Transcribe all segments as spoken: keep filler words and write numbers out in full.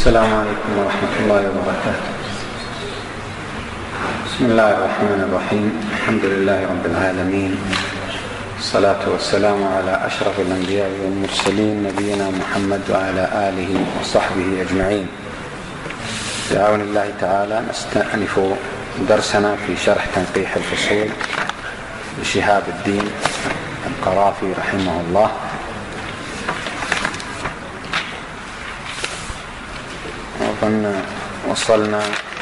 السلام عليكم ورحمة الله وبركاته. بسم الله الرحمن الرحيم. الحمد لله رب العالمين، الصلاة والسلام على أشرف الأنبياء والمرسلين نبينا محمد وعلى آله وصحبه أجمعين. بعون الله تعالى نستأنف درسنا في شرح تنقيح الفصول لشهاب الدين القرافي رحمه الله. أظن وصلنا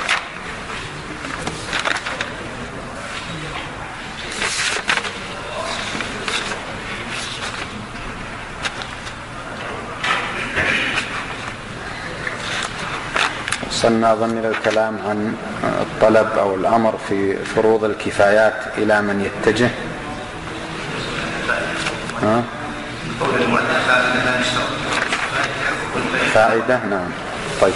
وصلنا أظن إلى الكلام عن الطلب أو الأمر في فروض الكفايات إلى من يتجه. ها؟ فائدة. نعم. طيب.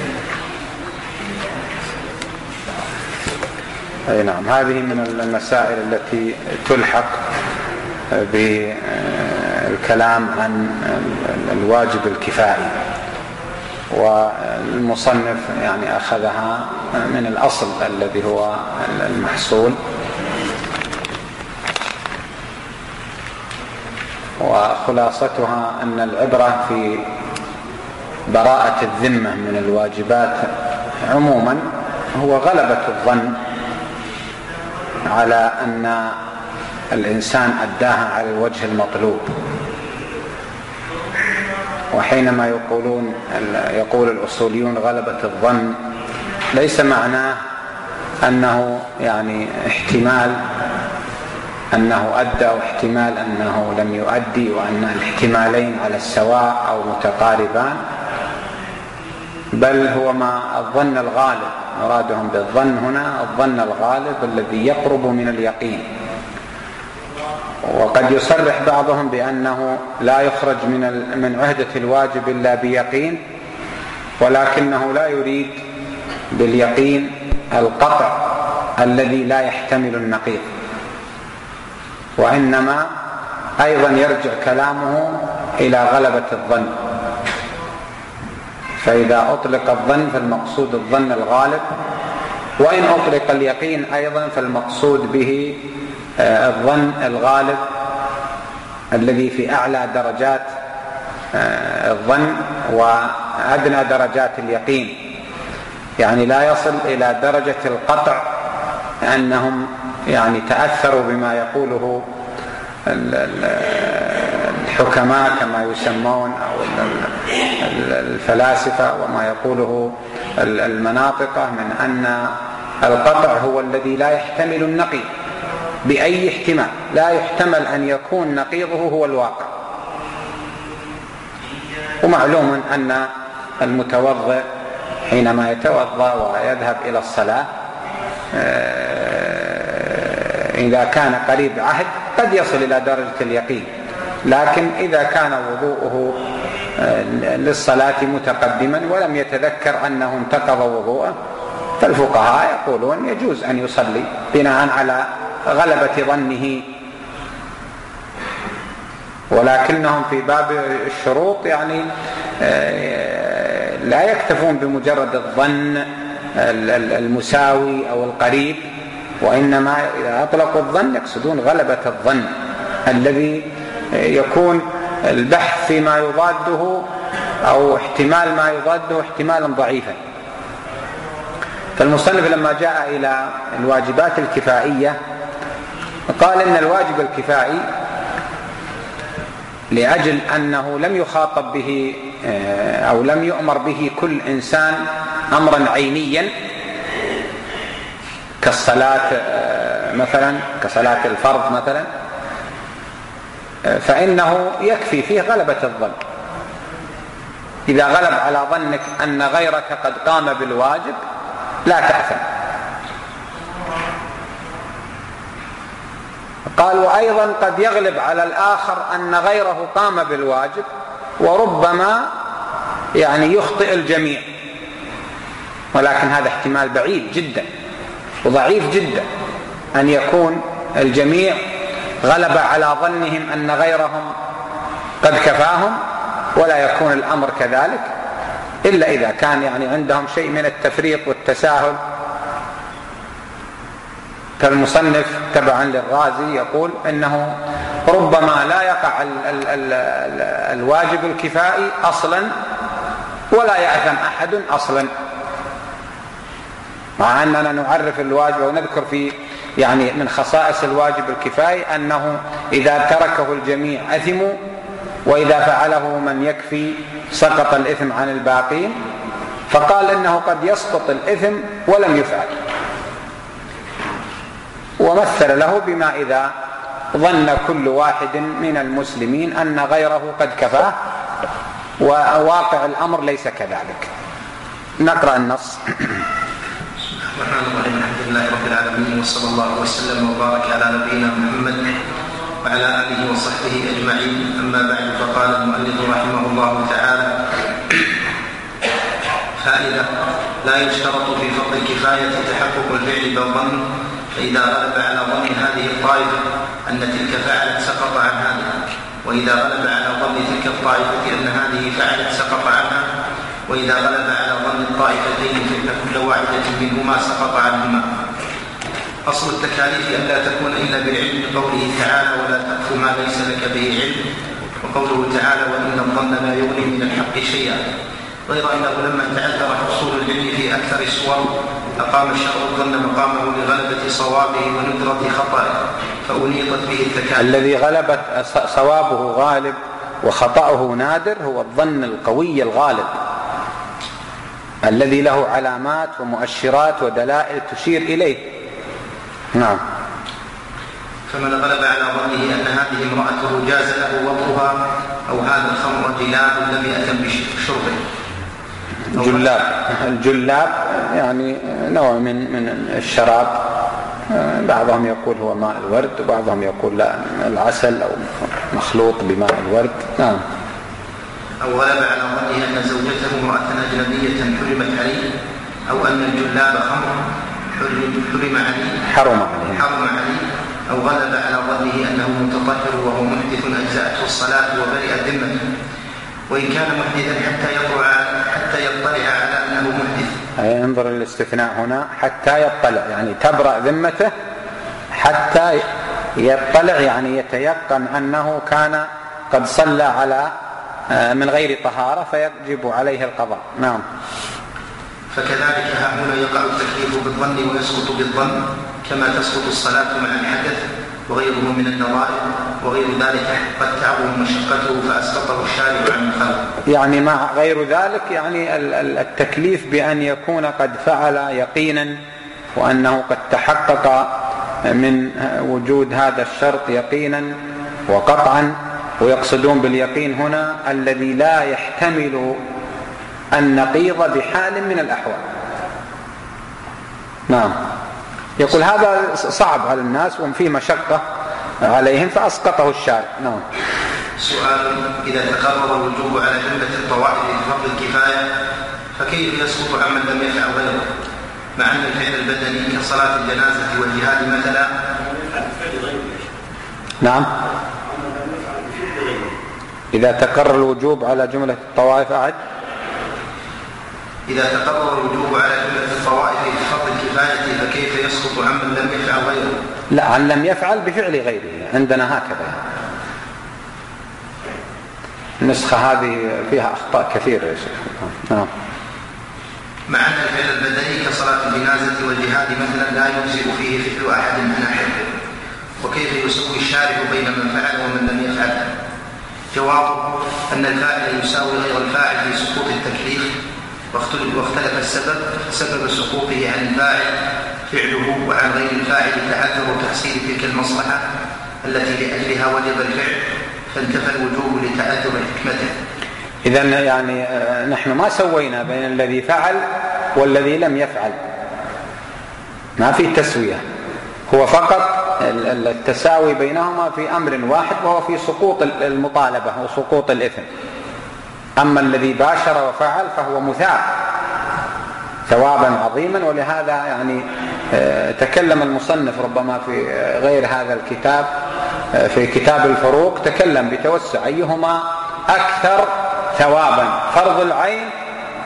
أي نعم، هذه من المسائل التي تلحق بالكلام عن الواجب الكفائي، والمصنف يعني أخذها من الأصل الذي هو المحصول، وخلاصتها أن العبرة في براءة الذمة من الواجبات عموما هو غلبة الظن على أن الإنسان أداها على الوجه المطلوب. وحينما يقولون يقول الأصوليون غلبة الظن، ليس معناه أنه يعني احتمال أنه أدى أو احتمال أنه لم يؤدي، وأن الاحتمالين على السواء أو متقاربان، بل هو ما الظن الغالب. مرادهم بالظن هنا الظن الغالب الذي يقرب من اليقين. وقد يصرح بعضهم بأنه لا يخرج من من عهدة الواجب إلا بيقين، ولكنه لا يريد باليقين القطع الذي لا يحتمل النقيض، وإنما أيضا يرجع كلامه إلى غلبة الظن. فإذا أطلق الظن فالمقصود الظن الغالب، وإن أطلق اليقين أيضا فالمقصود به الظن الغالب الذي في أعلى درجات الظن وأدنى درجات اليقين، يعني لا يصل إلى درجة القطع أنهم يعني تأثروا بما يقوله الحكماء كما يسمون أو الفلاسفة، وما يقوله المناطقة من أن القطع هو الذي لا يحتمل النقيض بأي احتمال، لا يحتمل أن يكون نقيضه هو الواقع. ومعلوم أن المتوضئ حينما يتوضأ ويذهب إلى الصلاة إذا كان قريب عهد قد يصل إلى درجة اليقين، لكن إذا كان وضوءه للصلاة متقدما ولم يتذكر أنه انتقض وضوءه، فالفقهاء يقولون يجوز أن يصلي بناء على غلبة ظنه. ولكنهم في باب الشروط يعني لا يكتفون بمجرد الظن المساوي أو القريب، وإنما إذا أطلقوا الظن يقصدون غلبة الظن الذي يكون البحث فيما يضاده أو احتمال ما يضاده احتمالا ضعيفا. فالمصنف لما جاء إلى الواجبات الكفائية قال إن الواجب الكفائي لأجل أنه لم يخاطب به أو لم يؤمر به كل إنسان أمرا عينيا كالصلاة مثلا، كصلاة الفرض مثلا، فإنه يكفي فيه غلبة الظن. إذا غلب على ظنك أن غيرك قد قام بالواجب لا تأثم. قال وأيضا قد يغلب على الآخر أن غيره قام بالواجب، وربما يعني يخطئ الجميع، ولكن هذا احتمال بعيد جدا وضعيف جدا أن يكون الجميع غلب على ظنهم أن غيرهم قد كفاهم ولا يكون الأمر كذلك، إلا إذا كان يعني عندهم شيء من التفريط والتساهل. فالمصنف تبعا للرازي يقول إنه ربما لا يقع ال ال ال ال الواجب الكفائي أصلا ولا يأثم أحد أصلا، مع أننا نعرف الواجب ونذكر في يعني من خصائص الواجب الكفائي أنه إذا تركه الجميع أثموا، وإذا فعله من يكفي سقط الإثم عن الباقين. فقال إنه قد يسقط الإثم ولم يفعل، ومثل له بما إذا ظن كل واحد من المسلمين أن غيره قد كفاه، وواقع الأمر ليس كذلك. نقرأ النص. الرحمن الرحيم. الحمد لله رب العالمين، وصلى الله وسلم وبارك على نبينا محمد وعلى آله وصحبه أجمعين. أما بعد، فقال المؤلف رحمه الله تعالى: فائدة: لا يشترط في فرض الكفاية تحقق الفعل بالظن، فإذا غلب على ظن هذه الطائفة أن تلك فعلت سقط عن هذه، وإذا غلب على ظن تلك الطائفة أن هذه فعلت سقط عنها، وإذا غلب على ظن الطائفتين فإن كل واحدة منهما سقط عنهما. أصل التكاليف أن لا تكون إلا بالعلم، لقوله تعالى: ولا تقف ما ليس لك به علم، وقوله تعالى: وإن الظن لا يغني من الحق شيئا. غير أنه لما تعذر حصول العلم في أكثر الصور أقام الشرع الظن مقامه لغلبة صوابه وندرة خطأه، فأنيطت به التكاليف. الذي غلبت صوابه غالب وخطأه نادر هو الظن القوي الغالب الذي له علامات ومؤشرات ودلائل تشير إليه. نعم. فمن غلب على ظنه أن هذه امرأته جاز له وضعها، أو هذا الخمر جلاب لم يأتم بشربه. جلاب، الجلاب يعني نوع من من الشراب، بعضهم يقول هو ماء الورد، وبعضهم يقول لا العسل أو مخلوط بماء الورد. نعم. أو غلب على ظنه أن زوجته امرأة أجنبية حرمت عليه، أو أن الجلاب خمر حرم عليه حرم عليه حرم عليه أو غلب على ظنه أنه متطهر وهو محدث أجزأته الصلاة وبرئت ذمته، وإن كان محدثا حتى يطلع حتى يطلع على أنه محدث. أي انظر الاستثناء هنا، حتى يطلع يعني تبرأ ذمته، حتى يطلع يعني يتيقن أنه كان قد صلى على من غير طهارة فيجب عليه القضاء. نعم. فكذلك ها هنا يقع التكليف بالظن ويسقط بالظن، كما تسقط الصلاة مع الحدث وغيره من النظائر، وغير ذلك قد تعظم مشقته فأسقطه الشارع عن الخلق. يعني مع غير ذلك يعني التكليف بأن يكون قد فعل يقينا، وأنه قد تحقق من وجود هذا الشرط يقينا وقطعا، ويقصدون باليقين هنا الذي لا يحتمل النقيض بحال من الأحوال. نعم. يقول هذا صعب على الناس وفيه مشقة عليهم فأسقطه الشارع. نعم. سؤال: إذا تقرر الوجوب على جملة الطوائف في فرض الكفاية فكيف يسقط عمن لم يفعل غيره، مع أن الفعل البدني كصلاة الجنازة والجهاد مثلا؟ نعم. إذا تقرر الوجوب على جملة الطوائف أعد إذا تقرر الوجوب على جملة الطوائف في فرض الكفاية فكيف يسقط عمن لم يفعل غيره؟ لا، عن لم يفعل بفعل غيره، عندنا هكذا. النسخة هذه فيها أخطاء كثيرة يا شيخ. نعم. مع أن الفعل البدني كصلاة الجنازة والجهاد مثلا لا يجزئ فيه فعل أحد عن أحد، وكيف يسوي الشارع بين من فعل ومن لم يفعل؟ جواب: أن الفاعل يساوي غير الفاعل في سقوط التكليف، واختلف السبب، سبب سقوطه عن الفاعل فعله، وعن غير الفاعل تعذر تحصيل تلك المصلحة التي لأجلها وجب الفعل، فانتفى الوجوب لتعذر حكمته. إذن يعني نحن ما سوينا بين الذي فعل والذي لم يفعل، ما في تسوية، هو فقط التساوي بينهما في أمر واحد، وهو في سقوط المطالبة وسقوط الإثم. أما الذي باشر وفعل فهو مثاب ثوابا عظيما. ولهذا يعني تكلم المصنف ربما في غير هذا الكتاب في كتاب الفروق، تكلم بتوسع أيهما أكثر ثوابا، فرض العين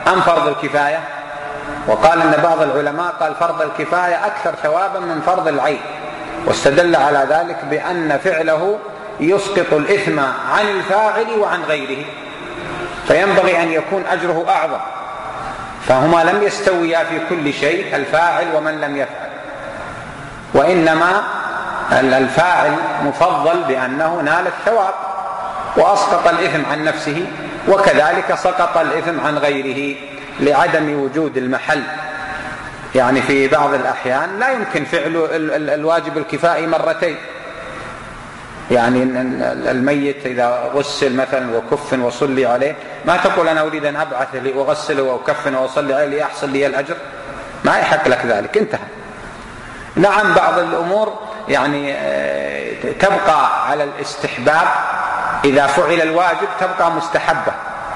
أم فرض الكفاية؟ وقال أن بعض العلماء قال فرض الكفاية أكثر ثوابا من فرض العين، واستدل على ذلك بأن فعله يسقط الإثم عن الفاعل وعن غيره، فينبغي أن يكون أجره أعظم، فهما لم يستويا في كل شيء الفاعل ومن لم يفعل، وإنما الفاعل مفضل بأنه نال الثواب وأسقط الإثم عن نفسه، وكذلك سقط الإثم عن غيره لعدم وجود المحل. يعني في بعض الأحيان لا يمكن فعل الواجب الكفائي مرتين، يعني الميت إذا غسل مثلا وكفن وصلي عليه ما تقول أنا أريد أن أبعث لأغسله وأكفن وأصلي عليه ليحصل لي الأجر، ما يحق لك ذلك، انتهى. نعم بعض الأمور يعني تبقى على الاستحباب، إذا فعل الواجب تبقى مستحبة،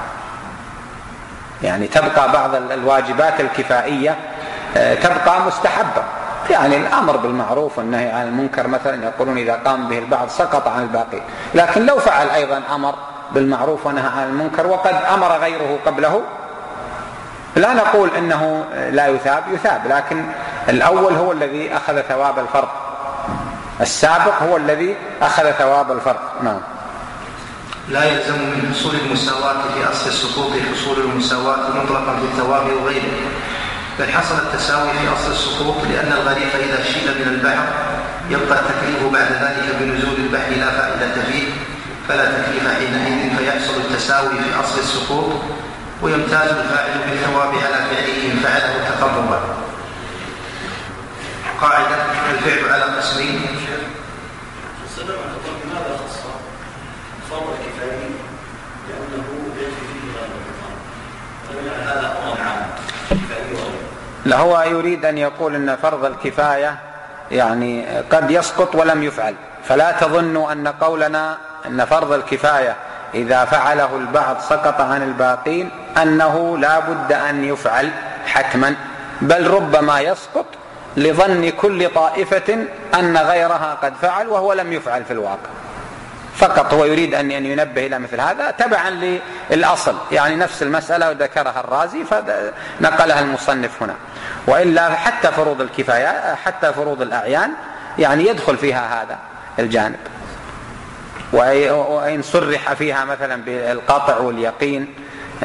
يعني تبقى بعض الواجبات الكفائية تبقى مستحبة، يعني الأمر بالمعروف والنهي عن المنكر مثلا يقولون إذا قام به البعض سقط عن الباقي، لكن لو فعل أيضا أمر بالمعروف ونهى عن المنكر وقد أمر غيره قبله لا نقول إنه لا يثاب، يثاب، لكن الأول هو الذي أخذ ثواب الفرض، السابق هو الذي أخذ ثواب الفرض. نعم. لا يلزم من حصول المساواة في أصل السقوط حصول المساواة مطلقا في الثواب وغيره، بل حصل التساوي في أصل السقوط، لأن الغريق إذا شيل من البحر يبقى التكليف بعد ذلك بنزول البحر لا فائدة فيه، فلا تكليف حينئذ، فيحصل التساوي في أصل السقوط، ويمتاز الفاعل بالثواب على فعله إن فعله تقربا. قاعدة: الفعل على قسمين. فرض الكفاية لأنه يجري فيه غير هذا أمر عام كفاية. لا، هو يريد أن يقول أن فرض الكفاية يعني قد يسقط ولم يفعل، فلا تظنوا أن قولنا أن فرض الكفاية إذا فعله البعض سقط عن الباقين أنه لا بد أن يفعل حتما، بل ربما يسقط لظن كل طائفة أن غيرها قد فعل وهو لم يفعل في الواقع، فقط هو يريد أن ينبه إلى مثل هذا تبعا للأصل، يعني نفس المسألة ذكرها الرازي فنقلها المصنف هنا، وإلا حتى فروض الكفاية حتى فروض الأعيان يعني يدخل فيها هذا الجانب، وإن صرح فيها مثلا بالقطع واليقين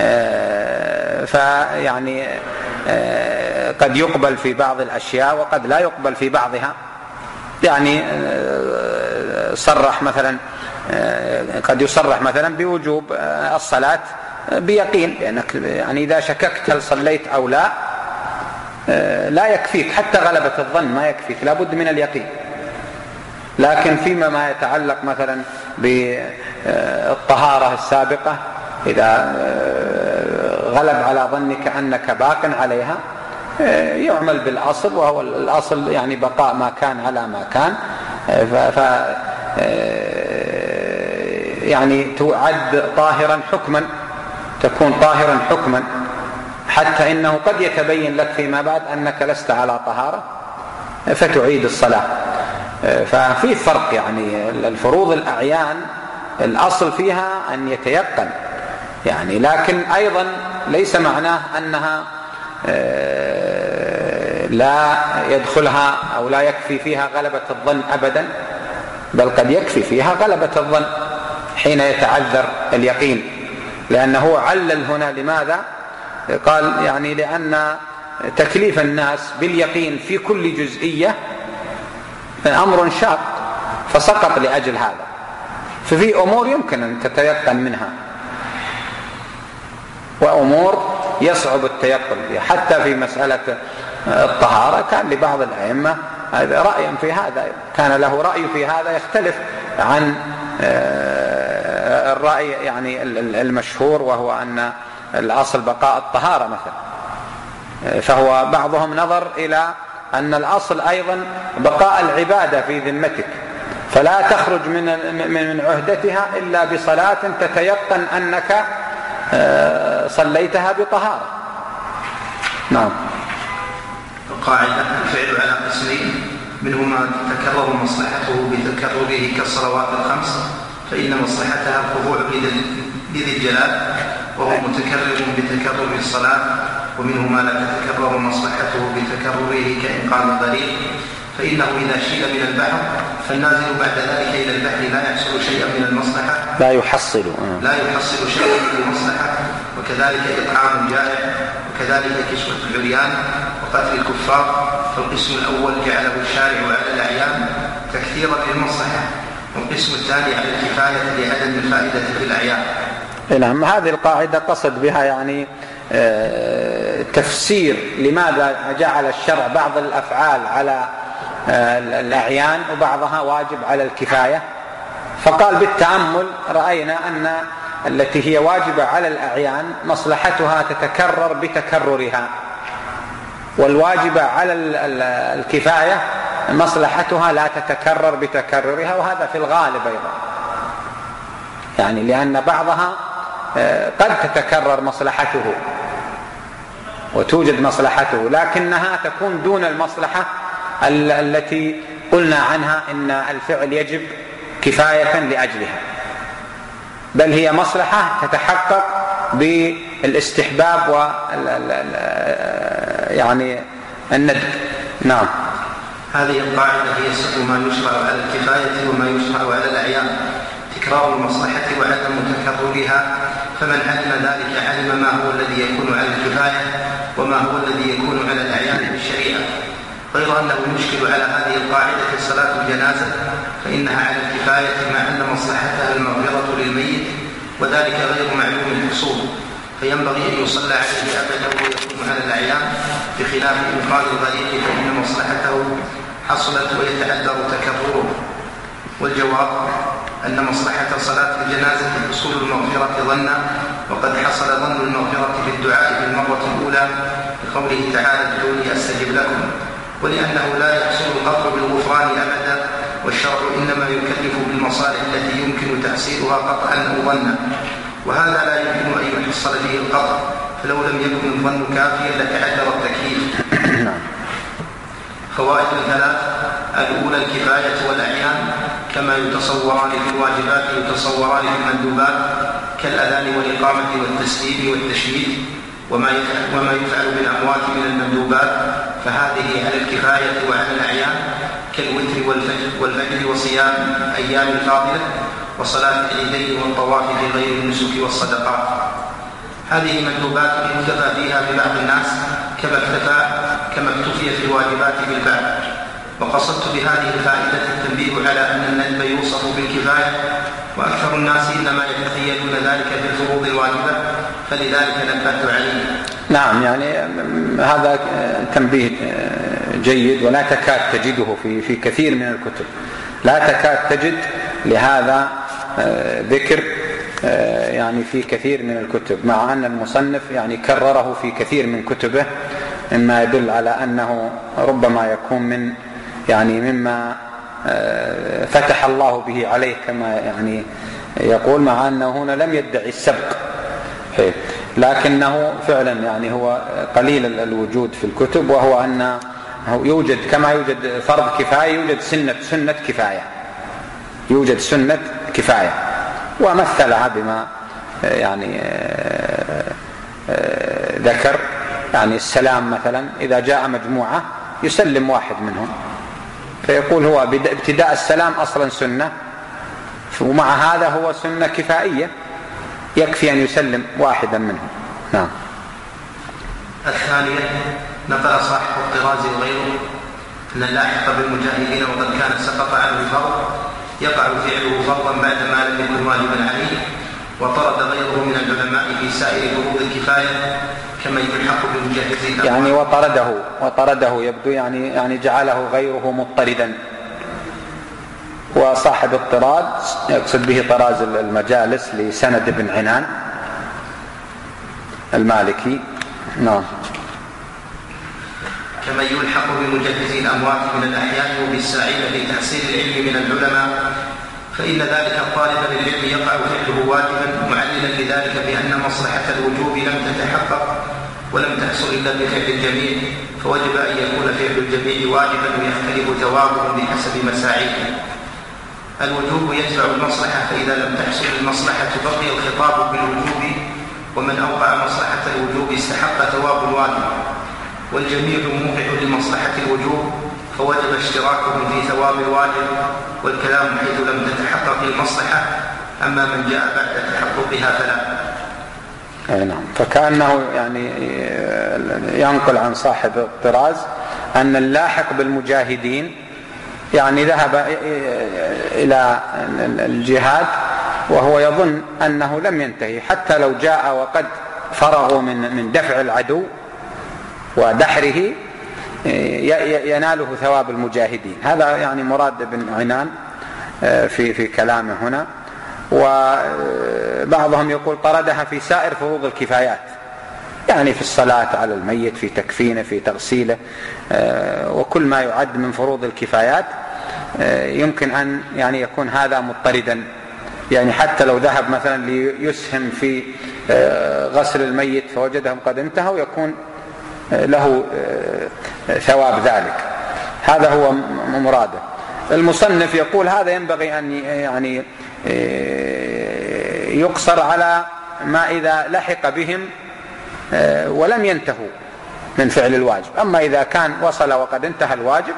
فيعني قد يقبل في بعض الأشياء وقد لا يقبل في بعضها، يعني صرح مثلا قد يصرح مثلا بوجوب الصلاة بيقين، لأنك يعني إذا شككت هل صليت أو لا لا يكفيك، حتى غلبة الظن ما يكفيك، لابد من اليقين. لكن فيما ما يتعلق مثلا بالطهارة السابقة إذا غلب على ظنك أنك باق عليها يعمل بالأصل، وهو الأصل يعني بقاء ما كان على ما كان، ف يعني تعد طاهرا حكما، تكون طاهرا حكما، حتى إنه قد يتبين لك فيما بعد أنك لست على طهارة فتعيد الصلاة. ففي فرق، يعني الفروض الأعيان الأصل فيها أن يتيقن يعني، لكن أيضا ليس معناه أنها لا يدخلها أو لا يكفي فيها غلبة الظن أبدا، بل قد يكفي فيها غلبة الظن حين يتعذر اليقين، لأنه علل هنا لماذا؟ قال يعني لأن تكليف الناس باليقين في كل جزئية أمر شاق فسقط لأجل هذا، ففي أمور يمكن أن تتيقن منها وأمور يصعب التيقن، حتى في مسألة الطهارة كان لبعض الأئمة رأي في هذا، كان له رأي في هذا يختلف عن الرأي يعني المشهور، وهو أن الأصل بقاء الطهارة مثلا، فهو بعضهم نظر إلى أن الأصل أيضا بقاء العبادة في ذمتك، فلا تخرج من من عهدتها إلا بصلاة تتيقن أنك صليتها بطهارة. نعم. القاعدة: الفعل على قسمين، منهما تتكرر مصلحته بتكرره كالصلوات الخمس، فإن مصلحتها الخضوع لذي الجلال، وهو متكرر بتكرر الصلاة، ومنه ما لا تتكرر مصلحته بتكرره كإنقاذ الغريق، فإنه إذا شيل من البحر فالنازل بعد ذلك إلى البحر لا يحصل شيئا من المصلحة لا يحصل لا يحصل شيئا من المصلحة، وكذلك إطعام الجائع، وكذلك كسوة العريان وقتل الكفار. فالقسم الأول جعله الشارع على الأعيان تكثيرا للمصلحة، والقسم الثاني على الكفاية لعدم الفائدة في الأعيان. نعم، هذه القاعدة قصد بها يعني تفسير لماذا جعل الشرع بعض الأفعال على الأعيان وبعضها واجب على الكفاية. فقال بالتأمل رأينا أن التي هي واجبة على الأعيان مصلحتها تتكرر بتكررها، والواجبة على الكفاية مصلحتها لا تتكرر بتكررها، وهذا في الغالب أيضا، يعني لأن بعضها قد تتكرر مصلحته وتوجد مصلحته، لكنها تكون دون المصلحة التي قلنا عنها إن الفعل يجب كفاية لأجلها، بل هي مصلحة تتحقق بالاستحباب و يعني الندب. نعم. هذه القاعدة هي سر ما يشرع على الكفاية وما يشرع على الأعيان، تكرار المصلحة وعدم تكررها، فمن علم ذلك علم ما هو الذي يكون على الكفاية وما هو الذي يكون على الأعيان في الشريعة. غير أنه يشكل على هذه القاعدة في صلاة الجنازة، فإنها على الكفاية مع أن مصلحتها المغفرة للميت، وذلك غير معلوم الحصول، فينبغي أن يصلى عليه أبدا ويكون على الأعيان، بخلاف إنقاذ الغريق فإن مصلحته حصلت ويتعذر تكرره. والجواب أن مصلحة صلاة الجنازة حصول المغفرة ظنا، وقد حصل ظن المغفرة بالدعاء في المرة الأولى بقوله تعالى ادعوني أستجب لكم، ولأنه لا يحصل القطع بالغفران أبدا، والشرع إنما يكلف بالمصالح التي يمكن تحصيلها قطعا أو ظنا، وهذا لا يمكن أن يحصل به القطع، فلو لم يكن الظن كافيا لتعذر التكليف. فوائد الثلاث: الأولى الكفاية والأعيان كما يتصوران في الواجبات يتصوران في المندوبات، كالأذان والإقامة والتسليم والتشميت وما يفعل, وما يفعل بالأموات من المندوبات، فهذه على الكفاية وعلى الأعيان، كالوتر والفجر, والفجر وصيام أيام الفاضلة وصلاة العيدين والطواف في غير النسك والصدقات. هذه مندوبات يكتفى فيها ببعض الناس كما اكتفى كما اكتفي في الواجبات بالبعض. وقصدت بهذه الفائدة التنبيه على أن الندب يوصف بالكفاية، وأكثر الناس إنما يتخيلون ذلك في الفروض الواجبة، فلذلك نبهت عليه. نعم، يعني هذا تنبيه جيد، ولا تكاد تجده في في كثير من الكتب، لا تكاد تجد لهذا ذكر يعني في كثير من الكتب، مع أن المصنف يعني كرره في كثير من كتبه، مما يدل على أنه ربما يكون من يعني مما فتح الله به عليه كما يعني يقول، مع أنه هنا لم يدعي السبق، لكنه فعلا يعني هو قليل الوجود في الكتب، وهو أنه يوجد كما يوجد فرض كفاية يوجد سنة سنة كفاية يوجد سنة كفاية ومثلها بما يعني ذكر، يعني السلام مثلا إذا جاء مجموعة يسلم واحد منهم، فيقول هو ابتداء السلام أصلا سنة، ومع هذا هو سنة كفائية يكفي أن يسلم واحدا منهم. نعم. الثانية: نقل صاحب الطراز وغيره أن اللاحق بالمجاهدين وقد كان سقط عنه الفرض يقع فعله فرضا بعد ما لم يكن واجبا عليه، وطرد غيره من العلماء في سائر فروض الكفاية كما يلحق بالمجاهدين. يعني وطرده وطرده يبدو يعني يعني جعله غيره مضطردا. وصاحب الطراز يقصد به طراز المجالس لسند بن عنان المالكي. نعم. كما يلحق بمجهزي الأموات من الأحياء وبالساعين في تحصيل العلم من العلماء، فإن ذلك الطالب للعلم يقع فعله واجبا، معللا لذلك بأن مصلحة الوجوب لم تتحقق ولم تحصل إلا بفعل الجميع، فوجب أن يكون فعل الجميع واجبا ويختلف ثوابه بحسب مساعيه. الوجوب يتبع المصلحة، فإذا لم تحصل المصلحة بقي الخطاب بالوجوب ومن أوقع مصلحة الوجوب استحق ثواب الواجب، والجميع موقع لمصلحة الوجوب فوجب اشتراكهم في ثواب الواجب، والكلام حيث لم تتحقق المصلحة، أما من جاء بعد تحققها فلا. أي نعم. فكأنه يعني ينقل عن صاحب الطراز أن اللاحق بالمجاهدين يعني ذهب إلى الجهاد وهو يظن أنه لم ينتهي، حتى لو جاء وقد فرغوا من من دفع العدو ودحره يناله ثواب المجاهدين. هذا يعني مراد ابن عنان في في كلامه هنا. وبعضهم يقول طردها في سائر فروض الكفايات، يعني في الصلاة على الميت، في تكفينه، في تغسيله، وكل ما يعد من فروض الكفايات يمكن أن يعني يكون هذا مضطردا، يعني حتى لو ذهب مثلا ليسهم في غسل الميت فوجدهم قد انتهوا يكون له ثواب ذلك. هذا هو مراده. المصنف يقول هذا ينبغي أن يعني يقصر على ما إذا لحق بهم ولم ينتهوا من فعل الواجب، أما إذا كان وصل وقد انتهى الواجب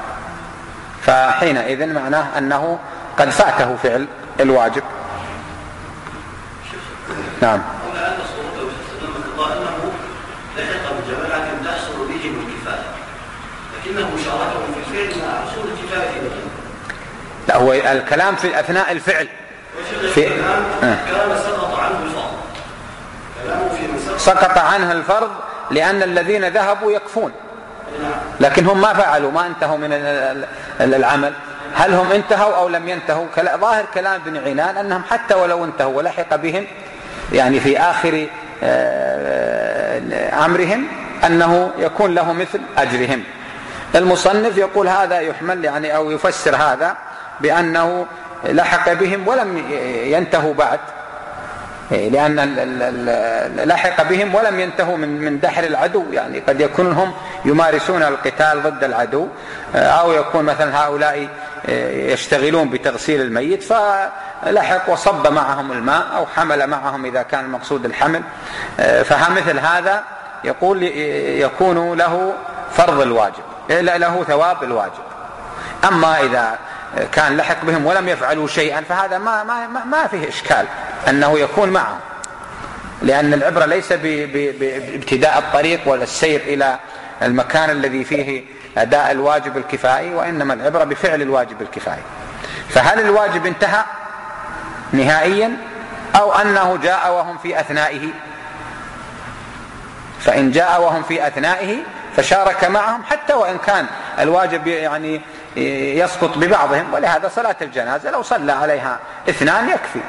فحينئذ معناه أنه قد فاته فعل الواجب. نعم. لكنه شاركهم في الفعل مع حصول الكفاية. لا، هو الكلام في أثناء الفعل في كلام سقط عنه الفرض، كلامه في من سقط عنه الفرض لأن الذين ذهبوا يكفون، لكن هم ما فعلوا، ما انتهوا من العمل. هل هم انتهوا أو لم ينتهوا؟ ظاهر كلام ابن عنان أنهم حتى ولو انتهوا ولحق بهم يعني في آخر أمرهم أنه يكون له مثل أجرهم. المصنف يقول هذا يحمل يعني أو يفسر هذا بأنه لحق بهم ولم ينتهوا بعد، لأن لحق بهم ولم ينتهوا من من دحر العدو، يعني قد يكون هم يمارسون القتال ضد العدو، أو يكون مثلا هؤلاء يشتغلون بتغسيل الميت فلحق وصب معهم الماء أو حمل معهم إذا كان المقصود الحمل، فمثل هذا يقول يكون له فرض الواجب، له ثواب الواجب. أما إذا كان لحق بهم ولم يفعلوا شيئا فهذا ما ما ما فيه إشكال أنه يكون معهم، لأن العبرة ليس بابتداء الطريق ولا السير إلى المكان الذي فيه أداء الواجب الكفائي، وإنما العبرة بفعل الواجب الكفائي. فهل الواجب انتهى نهائيا أو أنه جاء وهم في أثنائه؟ فإن جاء وهم في أثنائه فشارك معهم حتى وإن كان الواجب يعني يسقط ببعضهم، ولهذا صلاة الجنازة لو صلى عليها اثنان يكفي،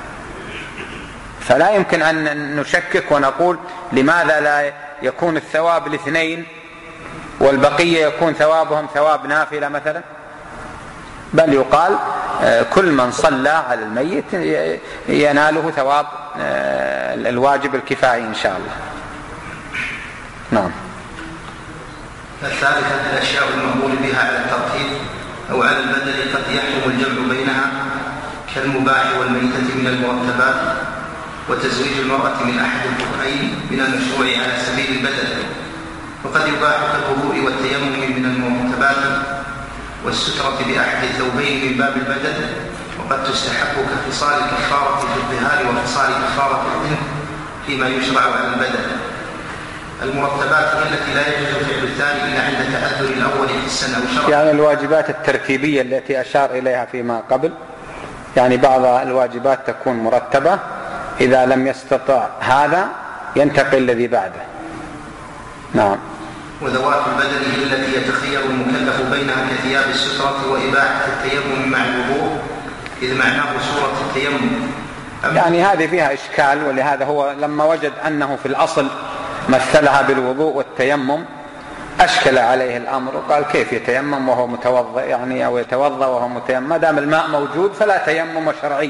فلا يمكن أن نشكك ونقول لماذا لا يكون الثواب الاثنين والبقية يكون ثوابهم ثواب نافلة مثلا، بل يقال كل من صلى على الميت يناله ثواب الواجب الكفائي إن شاء الله. نعم. الثالثة الأشياء المأمول بها على الترتيب أو على البدل قد يحرم الجمع بينها كالمباح والميتة من المرتبات، وتزويج المرأة من أحد الكفئين من المشروع على سبيل البدل، وقد يباح كالوضوء والتيمم من المرتبات، والسترة بأحد الثوبين من باب البدل، وقد تستحب كفصال الكفارة في الظهار وفصال كفارة الدين فيما يشرع على البدل. المرتبات هي التي لا يجوز فعل الثاني إلا عند تأثر الأول في السنة أو شرع، يعني الواجبات الترتيبية التي أشار إليها فيما قبل، يعني بعض الواجبات تكون مرتبة، إذا لم يستطع هذا ينتقل الذي بعده. نعم. وذوات البدل هي التي يتخير المكلف بينها كثياب السترة وإباحة التيمم مع الوضوء، إذ معناه صورة التيمم. يعني هذه فيها إشكال، ولهذا هو لما وجد أنه في الأصل مثلها بالوضوء والتيمم أشكل عليه الأمر، وقال كيف يتيمم وهو متوضئ، يعني أو يتوضأ وهو متيمم، ما دام الماء موجود فلا تيمم شرعي.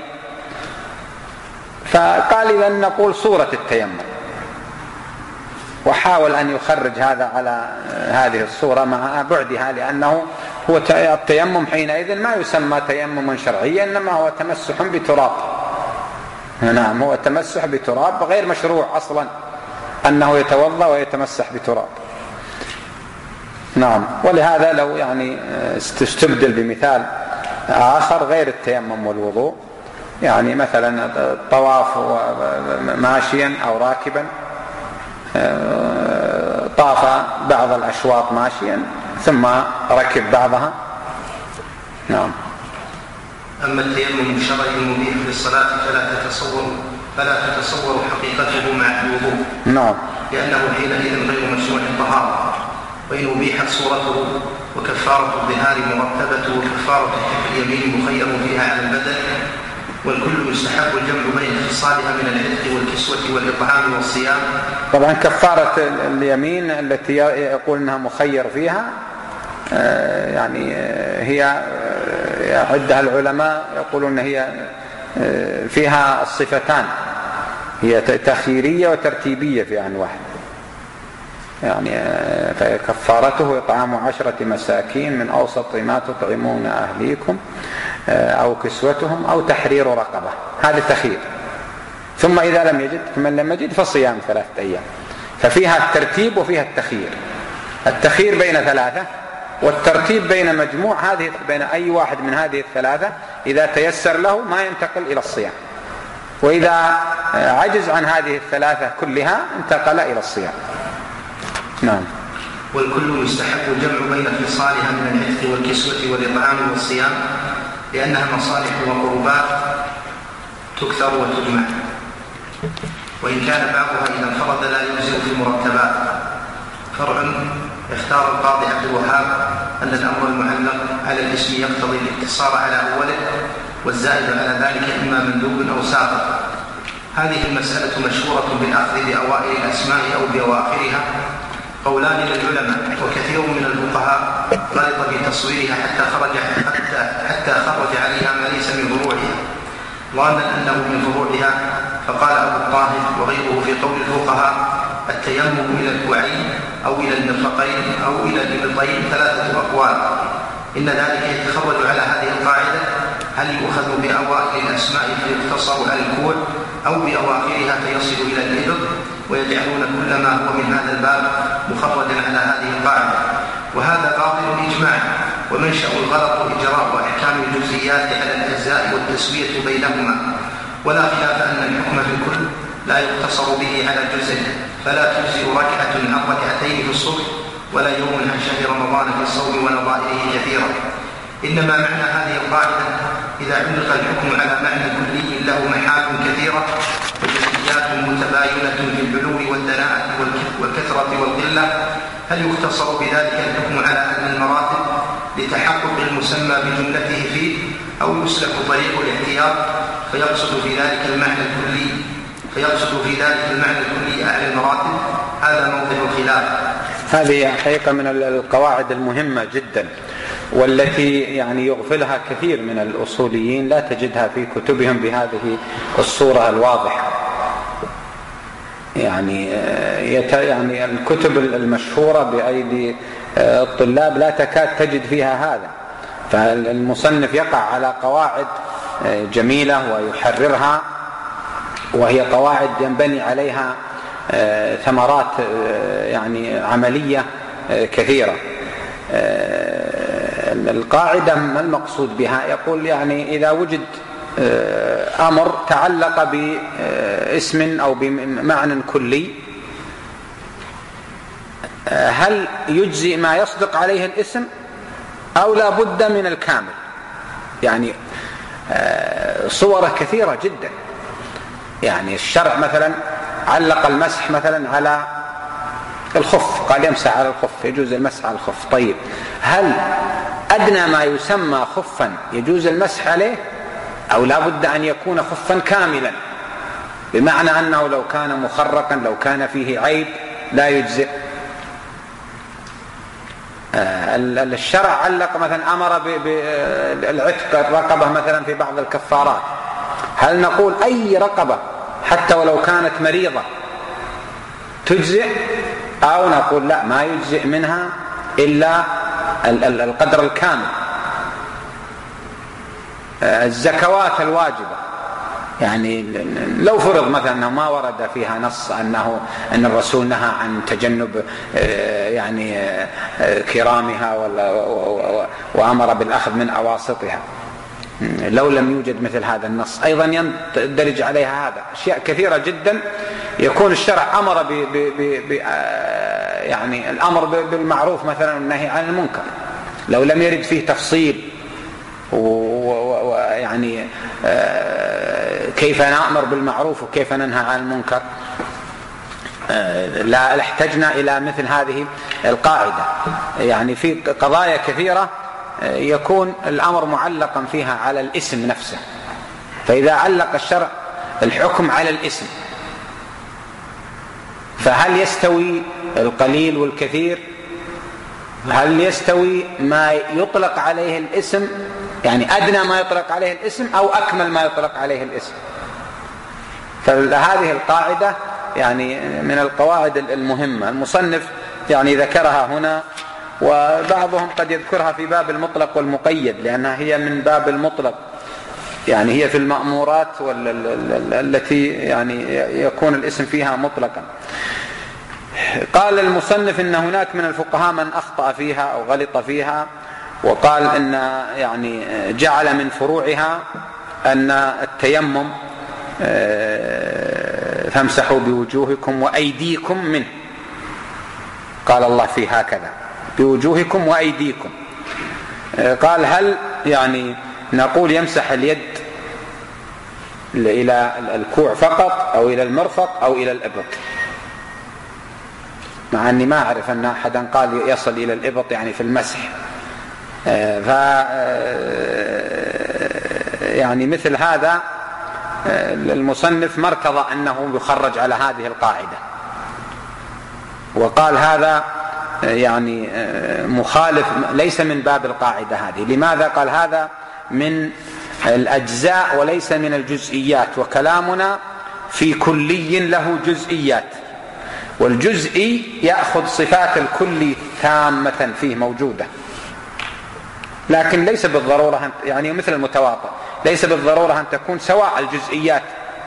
فقال إذا نقول صورة التيمم، وحاول أن يخرج هذا على هذه الصورة مع بعدها، لأنه هو التيمم حينئذ ما يسمى تيمما شرعيا، إنما هو تمسح بتراب، نعم، هو التمسح بتراب غير مشروع أصلا أنه يتوضأ ويتمسح بتراب. نعم، ولهذا لو يعني استبدل بمثال آخر غير التيمم والوضوء، يعني مثلا الطواف ماشيا أو راكبا، طاف بعض الأشواط ماشيا ثم ركب بعضها. نعم. أما التيمم الشرعي المبيح للصلاة فلا تتصور فلا تتصور حقيقته مع الوضوء. نعم. لأنه حينئذ غير مشروع الطهارة، وإن أبيحت صورته وكفارة الظهار مرتبة وكفارة اليمين مخير فيها على البدن، والكل يستحب الجمع بين خصالها من العتق والكسوة والإطعام والصيام. طبعا كفارة اليمين التي يقول أنها مخير فيها يعني هي عدها العلماء يقولون هي فيها الصفتان، هي تخييرية وترتيبية في آن واحد. يعني فكفارته إطعام عشرة مساكين من أوسط ما تطعمون أهليكم أو كسوتهم أو تحرير رقبة، هذا التخيير. ثم إذا لم يجد فمن لم يجد فصيام ثلاثة أيام. ففيها الترتيب وفيها التخيير، التخيير بين ثلاثة والترتيب بين مجموع هذه، بين أي واحد من هذه الثلاثة إذا تيسر له ما ينتقل إلى الصيام، وإذا عجز عن هذه الثلاثة كلها انتقل إلى الصيام. نعم. والكل يستحب الجمع بين خصالها من العتق والكسوة والإطعام والصيام، لأنها مصالح وقربات تكثر وتجمع، وإن كان بعضها إذا انفرد لا يجزئ في المرتبات. فرع اختار القاضي عبد الوهاب أن الأمر المعلق على الاسم يقتضي الاقتصار على أوله، والزائد على ذلك إما مندوب أو ساقط. هذه المسألة مشهورة بالأخذ بأوائل الأسماء أو بأواخرها، قولان للعلماء، وكثير من الفقهاء غلط في تصويرها حتى خرج حتى حتى خرج عليها ما ليس من فروعها ظانا أنه من فروعها. فقال أبو الطاهر وغيره في قول الفقهاء: التيمم إلى الكوعين أو إلى المرفقين أو إلى الإبطين ثلاثة أقوال، إن ذلك يتخرج على هذه القاعدة: هل يؤخذ بأوائل الأسماء فيقتصر على الكوع أو بأواخرها فيصل إلى الإبط، ويجعلون كل ما هو من هذا الباب مخرجا على هذه القاعدة. وهذا باطل إجماعا، ومنشأ الغلط إجراء أحكام الجزئيات على الأجزاء والتسوية بينهما، ولا خلاف أن الحكم في الكل لا يقتصر به على جزء، فلا تجزئ ركعة أو ركعتين في الصبح ولا يوم عن شهر رمضان في الصوم ونظائره كثيرا. إنما معنى هذه القاعدة إذا علق الحكم على معنى كلي له محال كثيرة وجزئيات متباينة في البلوغ والدناءة والكثرة والقلة، هل يختصر بذلك الحكم على أن المراتب لتحقق المسمى بجملته فيه، أو يسلك طريق الاحتياط فيقصد في ذلك المعنى الكلي فيقصد في ذلك المعنى الكلي أعلى المراتب؟ هذا موضع الخلاف. هذه حقيقة من القواعد المهمة جدا، والتي يعني يغفلها كثير من الأصوليين، لا تجدها في كتبهم بهذه الصورة الواضحة. يعني يعني الكتب المشهورة بأيدي الطلاب لا تكاد تجد فيها هذا، فالمصنف يقع على قواعد جميلة ويحررها، وهي قواعد ينبني عليها ثمرات يعني عملية كثيرة. القاعدة ما المقصود بها؟ يقول يعني إذا وجد أمر تعلق باسم أو بمعنى كلي، هل يجزي ما يصدق عليه الاسم أو لا بد من الكامل؟ يعني صورة كثيرة جدا. يعني الشرع مثلا علق المسح مثلا على الخف، قال يمسح على الخف، يجوز المسح على الخف. طيب، هل أدنى ما يسمى خفا يجوز المسح عليه، أو لا بد أن يكون خفا كاملا، بمعنى أنه لو كان مخرقا لو كان فيه عيب لا يجزئ؟ الشرع علق مثلا أمر بالعتق الرقبة مثلا في بعض الكفارات، هل نقول أي رقبة حتى ولو كانت مريضة تجزئ، أو نقول لا ما يجزئ منها إلا القدر الكامل؟ الزكوات الواجبة يعني لو فرض مثلا أنه ما ورد فيها نص أنه أن الرسول نهى عن تجنب يعني كرامها وأمر بالأخذ من أواسطها، لو لم يوجد مثل هذا النص أيضا يندرج عليها هذا أشياء كثيرة جدا يكون الشرع أمر ب ب ب يعني الأمر بالمعروف مثلا والنهي عن المنكر، لو لم يرد فيه تفصيل ويعني كيف نأمر بالمعروف وكيف ننهى عن المنكر لا احتجنا إلى مثل هذه القاعدة. يعني في قضايا كثيرة يكون الأمر معلقا فيها على الاسم نفسه، فإذا علق الشرع الحكم على الاسم، فهل يستوي القليل والكثير؟ هل يستوي ما يطلق عليه الاسم، يعني أدنى ما يطلق عليه الاسم أو أكمل ما يطلق عليه الاسم؟ فهذه القاعدة يعني من القواعد المهمة. المصنف يعني ذكرها هنا، وبعضهم قد يذكرها في باب المطلق والمقيد لأنها هي من باب المطلق، يعني هي في المأمورات التي يعني يكون الاسم فيها مطلقا. قال المصنف إن هناك من الفقهاء من أخطأ فيها أو غلط فيها، وقال إن يعني جعل من فروعها أن التيمم فامسحوا بوجوهكم وأيديكم منه، قال الله فيه هكذا بوجوهكم وأيديكم. قال هل يعني نقول يمسح اليد إلى الكوع فقط أو إلى المرفق أو إلى الإبط؟ مع أني ما أعرف أن أحدا قال يصل إلى الإبط يعني في المسح. ف يعني مثل هذا المصنف مركض أنه يخرج على هذه القاعدة، وقال هذا يعني مخالف، ليس من باب القاعدة هذه. لماذا قال هذا من الأجزاء وليس من الجزئيات، وكلامنا في كلي له جزئيات، والجزئي يأخذ صفات الكلي تامة فيه موجودة، لكن ليس بالضرورة يعني مثل المتواطئ ليس بالضرورة أن تكون سواء الجزئيات.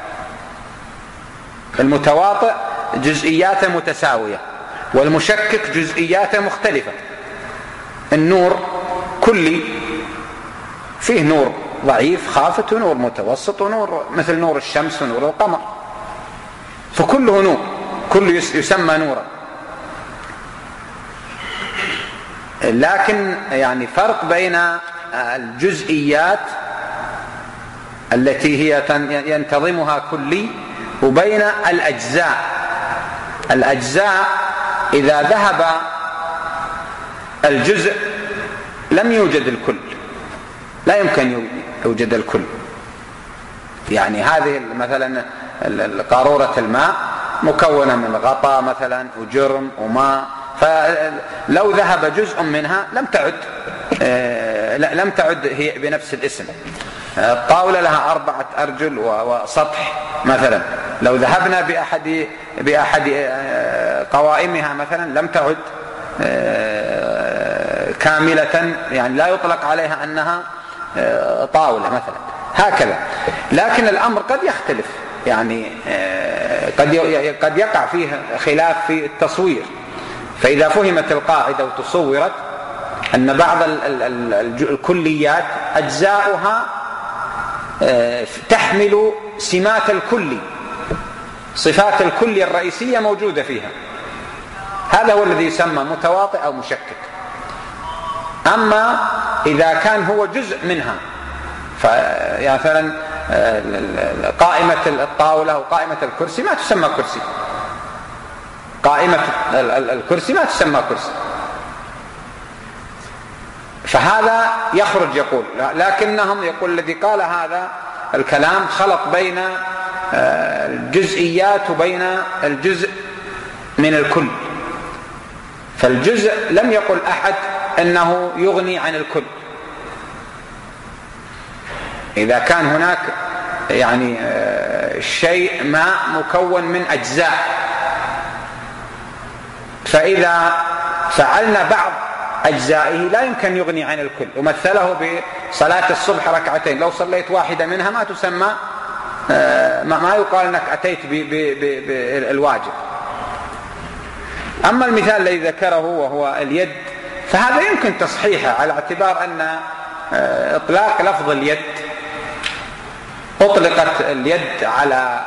المتواطئ جزئياته متساوية، والمشكك جزئياته مختلفة. النور كلي فيه نور ضعيف خافت ونور متوسط ونور مثل نور الشمس ونور القمر، فكله نور، كله يسمى نورا. لكن يعني فرق بين الجزئيات التي هي ينتظمها كلي وبين الأجزاء. الأجزاء إذا ذهب الجزء لم يوجد الكل، لا يمكن يوجد الكل. يعني هذه مثلا قارورة الماء مكونة من غطاء مثلا وجرم وماء، فلو ذهب جزء منها لم تعد لم تعد هي بنفس الاسم. الطاولة لها أربعة أرجل وسطح مثلا، لو ذهبنا بأحد بأحد قوائمها مثلا لم تعد كاملة، يعني لا يطلق عليها أنها طاولة مثلا، هكذا. لكن الأمر قد يختلف، يعني قد قد يقع فيه خلاف في التصوير. فإذا فهمت القاعدة وتصورت أن بعض الكليات أجزاؤها تحمل سمات الكلي، صفات الكلي الرئيسية موجودة فيها، هذا هو الذي يسمى متواطئ أو مشكك. أما إذا كان هو جزء منها، فمثلا قائمة الطاولة وقائمة الكرسي ما تسمى كرسي، قائمة الكرسي ما تسمى كرسي، فهذا يخرج يقول. لكنهم يقول الذي قال هذا الكلام خلط بين الجزئيات وبين الجزء من الكل، فالجزء لم يقل أحد أنه يغني عن الكل. إذا كان هناك يعني شيء ما مكون من أجزاء، فإذا فعلنا بعض أجزائه لا يمكن يغني عن الكل. ومثله بصلاة الصبح ركعتين، لو صليت واحدة منها ما تسمى ما يقال أنك أتيت بالواجب. أما المثال الذي ذكره وهو اليد فهذا يمكن تصحيحه على اعتبار أن إطلاق لفظ اليد أطلقت اليد على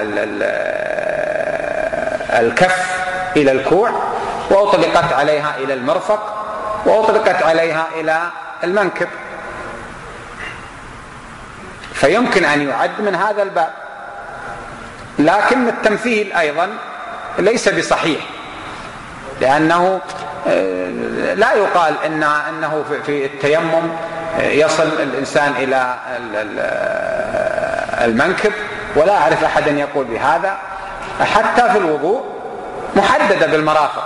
الكف إلى الكوع، وأطلقت عليها إلى المرفق، وأطلقت عليها إلى المنكب، فيمكن أن يعد من هذا الباب. لكن التمثيل أيضا ليس بصحيح، لأنه لا يقال إن أنه في التيمم يصل الإنسان إلى المنكب، ولا أعرف أحدا يقول بهذا. حتى في الوضوء محددة بالمرافق،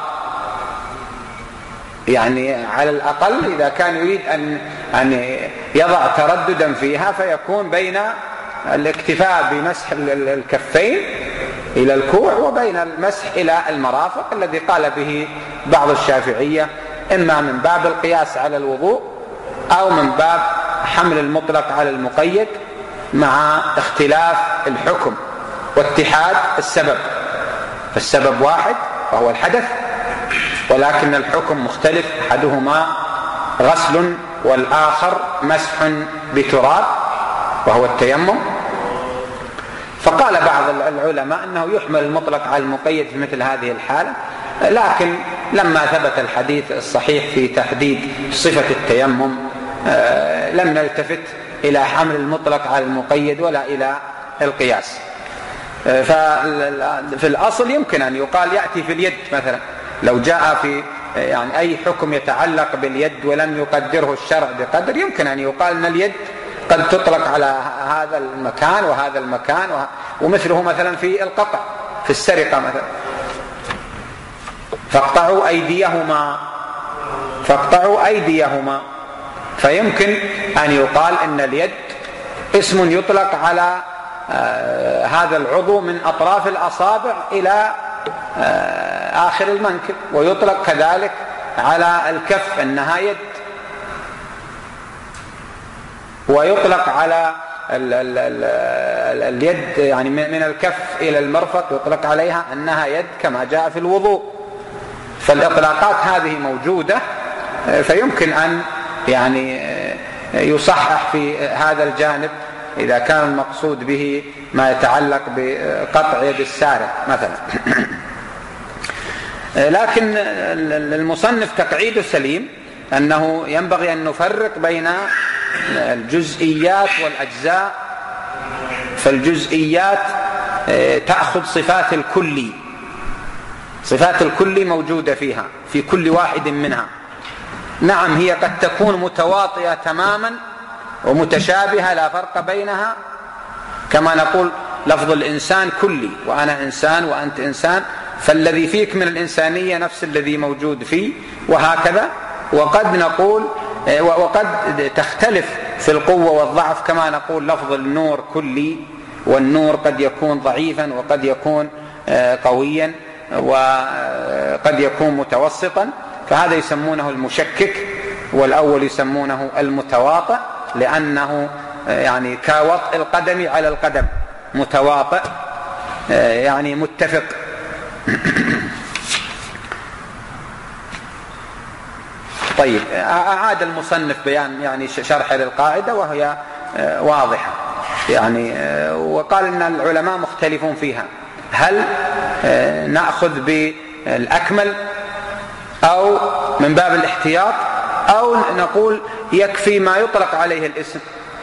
يعني على الأقل إذا كان يريد أن أن يضع ترددا فيها فيكون بين الاكتفاء بمسح الكفين إلى الكوع وبين المسح إلى المرافق، الذي قال به بعض الشافعية إما من باب القياس على الوضوء أو من باب حمل المطلق على المقيد مع اختلاف الحكم واتحاد السبب. فالسبب واحد وهو الحدث، ولكن الحكم مختلف، أحدهما غسل والآخر مسح بتراب وهو التيمم. فقال بعض العلماء أنه يحمل المطلق على المقيد في مثل هذه الحالة، لكن لما ثبت الحديث الصحيح في تحديد صفة التيمم لم نلتفت إلى حمل المطلق على المقيد ولا إلى القياس. ففي الأصل يمكن أن يقال يأتي في اليد مثلا، لو جاء في يعني أي حكم يتعلق باليد ولم يقدره الشرع بقدر، يمكن أن يقال أن اليد قد تطلق على هذا المكان وهذا المكان، ومثله مثلا في القطع في السرقة مثلا، فاقطعوا أيديهما فاقطعوا أيديهما فيمكن أن يقال أن اليد اسم يطلق على آه هذا العضو من أطراف الأصابع إلى آه آخر المنكب، ويطلق كذلك على الكف أنها يد، ويطلق على ال ال ال اليد يعني من الكف إلى المرفق يطلق عليها أنها يد كما جاء في الوضوء. فالإطلاقات هذه موجودة، فيمكن أن يعني يصحح في هذا الجانب إذا كان المقصود به ما يتعلق بقطع يد السارق مثلا. لكن المصنف تقعيد سليم أنه ينبغي أن نفرق بين الجزئيات والأجزاء. فالجزئيات تأخذ صفات الكلي، صفات الكلي موجودة فيها في كل واحد منها. نعم هي قد تكون متواطئة تماما ومتشابهة لا فرق بينها، كما نقول لفظ الإنسان كلي، وأنا إنسان وأنت إنسان، فالذي فيك من الإنسانية نفس الذي موجود فيه، وهكذا. وقد نقول وقد تختلف في القوة والضعف، كما نقول لفظ النور كلي، والنور قد يكون ضعيفا وقد يكون قويا وقد يكون متوسطا، فهذا يسمونه المشكك، والأول يسمونه المتواطئ، لأنه يعني كوطء القدم على القدم، متواطئ يعني متفق. طيب أعاد المصنف بيان يعني شرح للقاعدة وهي واضحة يعني، وقال إن العلماء مختلفون فيها، هل نأخذ بالأكمل أو من باب الاحتياط، أو نقول يكفي ما يطلق عليه الاسم،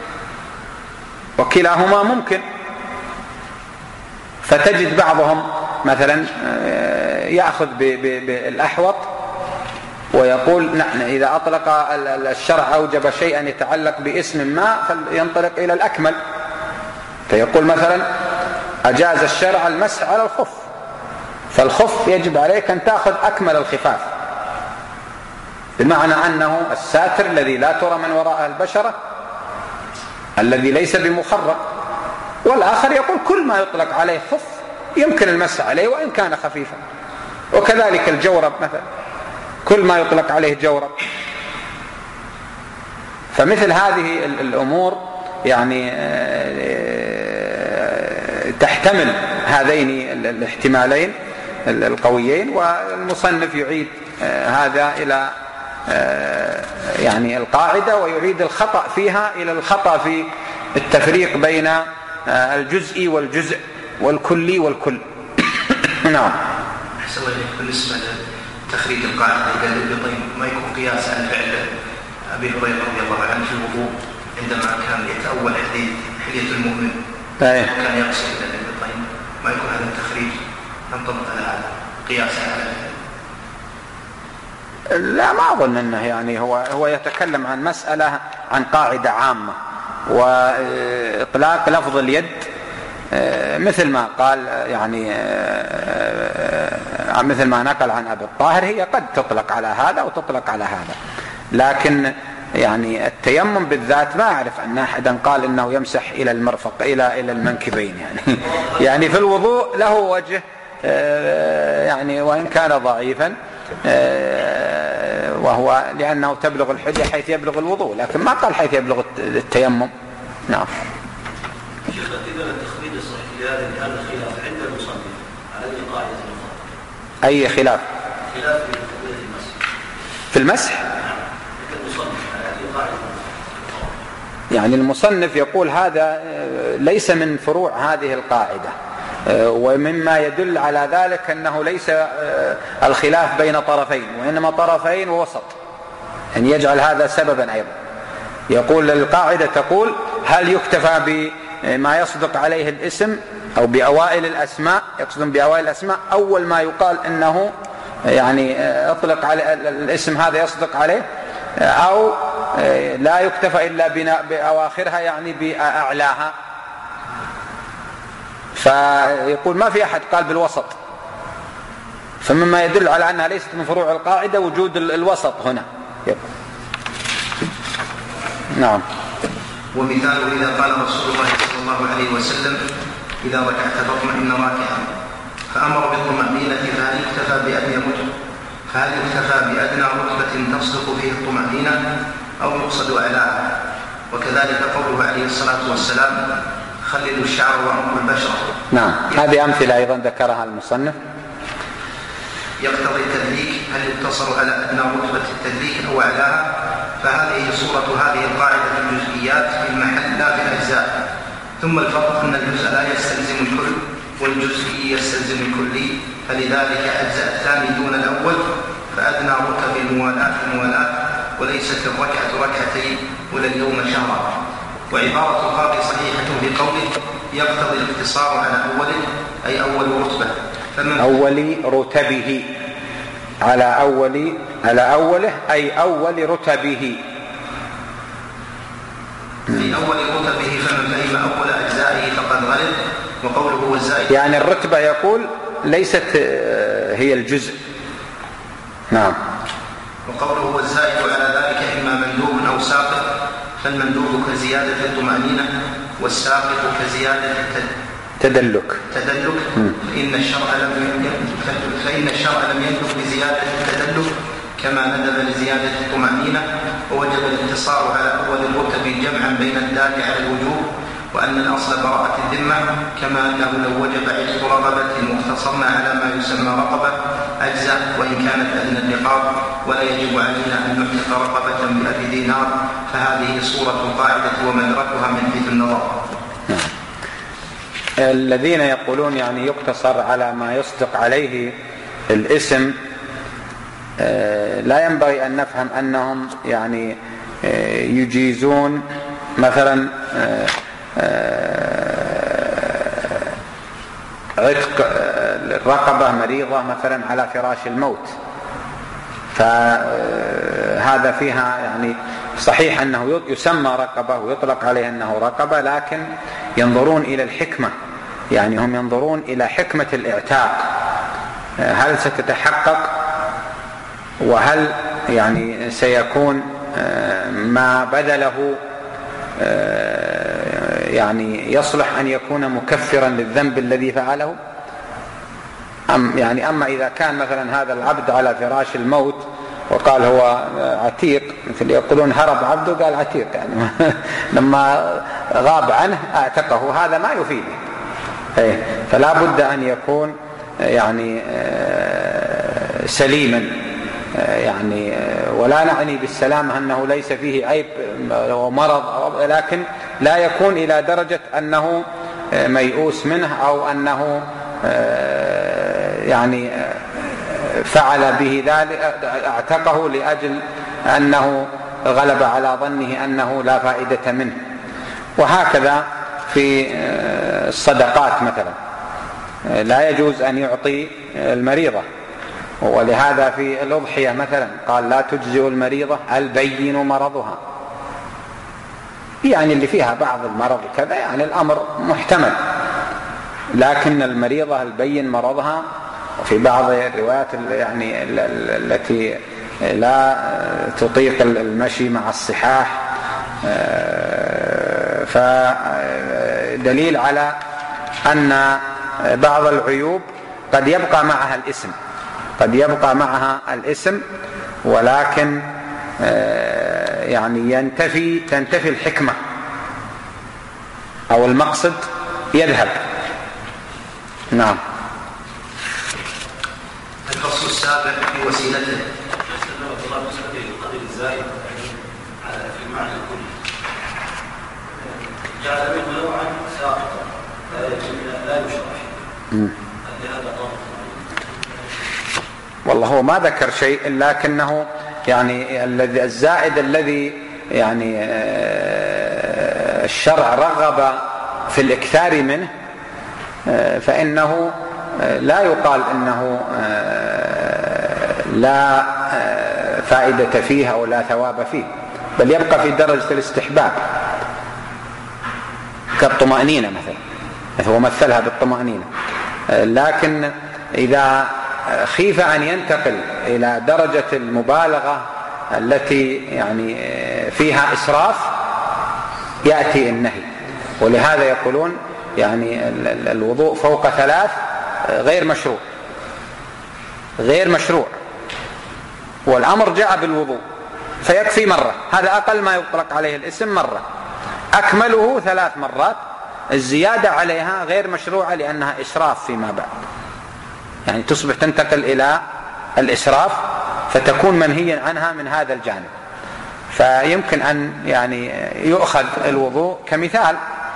وكلاهما ممكن. فتجد بعضهم مثلا يأخذ بالأحوط ويقول نحن إذا أطلق الشرع أوجب شيئا يتعلق باسم ما فينطلق إلى الأكمل، فيقول مثلا أجاز الشرع المسح على الخف، فالخف يجب عليك أن تأخذ أكمل الخفاف، بمعنى أنه الساتر الذي لا ترى من وراءه البشرة، الذي ليس بمخرق. والآخر يقول كل ما يطلق عليه خف يمكن المسح عليه وإن كان خفيفا، وكذلك الجورب مثلا كل ما يطلق عليه جورب. فمثل هذه الأمور يعني تحتمل هذين الاحتمالين القويين، والمصنف يعيد هذا إلى يعني القاعدة، ويعيد الخطأ فيها إلى الخطأ في التفريق بين الجزء والجزء والكلي والكل. نعم. أحسن الله بالنسبة لتخريج القاعدة إذا ما يكون قياس على فعل أبي هريرة رضي الله عنه في الوضوء عندما كان يتأول حديث حلية المؤمن وكان يقصد إلى البطين، ما يكون هذا التخريج ينطبق على هذا قياس على فعل؟ لا، ما أظن أنه يعني هو هو يتكلم عن مسألة، عن قاعدة عامة، وإطلاق لفظ اليد مثل ما قال يعني مثل ما نقل عن أبي الطاهر، هي قد تطلق على هذا وتطلق على هذا، لكن يعني التيمم بالذات ما أعرف أن أحدا قال إنه يمسح إلى المرفق إلى إلى المنكبين يعني يعني في الوضوء له وجه يعني وإن كان ضعيفا، وهو لأنه تبلغ الحجة حيث يبلغ الوضوء، لكن ما قال حيث يبلغ التيمم. نعم. شيخ إذا التخريج الصحيح لهذا لهذا الخلاف عند المصنف على أي قاعدة المصنف؟ أي خلاف؟ خلاف في تقوية المسح. في المسح؟ عند المصنف على أي قاعدة؟ يعني المصنف يقول هذا ليس من فروع هذه القاعدة، ومما يدل على ذلك أنه ليس الخلاف بين طرفين، وإنما طرفين ووسط، أن يجعل هذا سببا أيضا. يقول القاعدة تقول هل يكتفى بما يصدق عليه الاسم أو بأوائل الأسماء، يقصدون بأوائل الأسماء أول ما يقال أنه يعني أطلق على الاسم هذا يصدق عليه، أو لا يكتفى إلا بأواخرها يعني بأعلاها. فيقول ما في أحد قال بالوسط، فمما يدل على أنها ليست من فروع القاعدة وجود الوسط هنا. نعم. ومثاله إذا قال رسول الله صلى الله عليه وسلم إذا ركعت فاطمئن راكعا، فأمر بالطمأنينة، فهل يكتفى بأدنى رتبة فهل يكتفى بأدنى رتبة تصدق فيه الطمأنينة أو يقصد أعلاها؟ وكذلك قوله عليه الصلاة والسلام خللوا الشعر وعمقوا البشرة. نعم، هذه أمثلة أيضا ذكرها المصنف. يقتضي التدليك، هل يقتصر على أدنى رتبة التدليك أو أعلاها؟ فهذه صورة هذه القاعدة في الجزئيات في المحل لا في الأجزاء. ثم الفرق أن الجزء لا يستلزم الكل والجزئي يستلزم الكلي، فلذلك أجزاء الثاني دون الأول، فأدنى رتب الموالاة الموالاة، وليست الركعة ركعتين ولا اليوم شهرا. وعبارة القاضي صحيحة بقوله يقتضي الاقتصار على أوله أي أول رتبة، أول رتبه على أول على أوله أي أول رتبه في أول رتبه، فمن فهم أول أجزائه فقد غلط. وقوله هو الزائد يعني الرتبة يقول ليست هي الجزء. نعم. وقوله هو الزائد على ذلك إما مندوب أو ساقط، فالمندوب كزيادة الطمأنينة والساقط كزيادة تدلك تدلك فإن الشرع لم فإن الشرع لم يندب بزيادة التدلك كما ندب لزيادة الطمأنينة، ووجب الاقتصار على أول الرتب جمعا بين الدال على الوجوب، وأن الأصل براءة الذمة، كما أنه لو وجب عتق رقبة مختصرنا على ما يسمى رقبة أجزاء وإن كانت أدنى الرقاب، ولا يجب علينا أن نعتق رقبة بألف دينار، فهذه صورة القاعدة ومدركها من حيث النظر. الذين يقولون يعني يقتصر على ما يصدق عليه الاسم، لا ينبغي أن نفهم أنهم يعني يجيزون مثلا عتق الرقبة مريضة مثلا على فراش الموت، فهذا فيها يعني صحيح أنه يسمى رقبة ويطلق عليه أنه رقبة، لكن ينظرون إلى الحكمة، يعني هم ينظرون إلى حكمة الإعتاق، هل ستتحقق وهل يعني سيكون ما بدله يعني يصلح أن يكون مكفرا للذنب الذي فعله، أم يعني أما إذا كان مثلا هذا العبد على فراش الموت وقال هو عتيق، مثل يقولون هرب عبده قال عتيق، يعني لما غاب عنه اعتقه، هذا ما يفيد، إيه فلا بد أن يكون يعني سليما، يعني ولا نعني بالسلامة أنه ليس فيه عيب ومرض، لكن لا يكون إلى درجة أنه ميؤوس منه أو أنه يعني فعل به ذلك اعتقه لأجل أنه غلب على ظنه أنه لا فائدة منه. وهكذا في الصدقات مثلا لا يجوز أن يعطي المريضة، ولهذا في الأضحية مثلا قال لا تجزئ المريضة البين مرضها، يعني اللي فيها بعض المرض كذا يعني الأمر محتمل، لكن المريضة البين مرضها. وفي بعض الروايات يعني التي لا تطيق المشي مع الصحاح، فدليل على أن بعض العيوب قد يبقى معها الاسم قد يبقى معها الاسم ولكن يعني ينتفي تنتفي الحكمة أو المقصد يذهب. نعم. الفصل السابع في وسيلته. في المعنى الكلي جعل منه نوعا ساقطا لا يشرع فيه. والله هو ما ذكر شيء، لكنه يعني الزائد الذي يعني الشرع رغب في الإكثار منه فإنه لا يقال إنه لا فائدة فيه أو لا ثواب فيه، بل يبقى في درجة الاستحباب كالطمأنينة مثلا، هو مثلها بالطمأنينة. لكن إذا خيف أن ينتقل إلى درجة المبالغة التي يعني فيها إسراف يأتي النهي. ولهذا يقولون يعني الوضوء فوق ثلاث غير مشروع غير مشروع والأمر جاء بالوضوء فيكفي مرة، هذا أقل ما يطلق عليه الاسم مرة، أكمله ثلاث مرات، الزيادة عليها غير مشروعة لأنها إسراف فيما بعد، يعني تصبح تنتقل إلى الإسراف فتكون منهيا عنها من هذا الجانب. فيمكن أن يعني يؤخذ الوضوء كمثال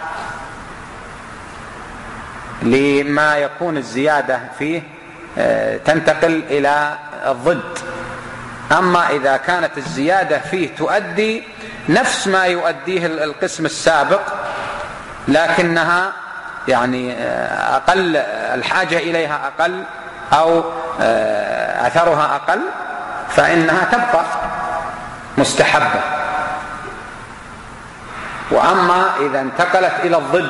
لما يكون الزيادة فيه تنتقل إلى الضد. أما إذا كانت الزيادة فيه تؤدي نفس ما يؤديه القسم السابق لكنها يعني أقل، الحاجة إليها أقل أو أثرها أقل، فإنها تبقى مستحبة. وأما إذا انتقلت إلى الضد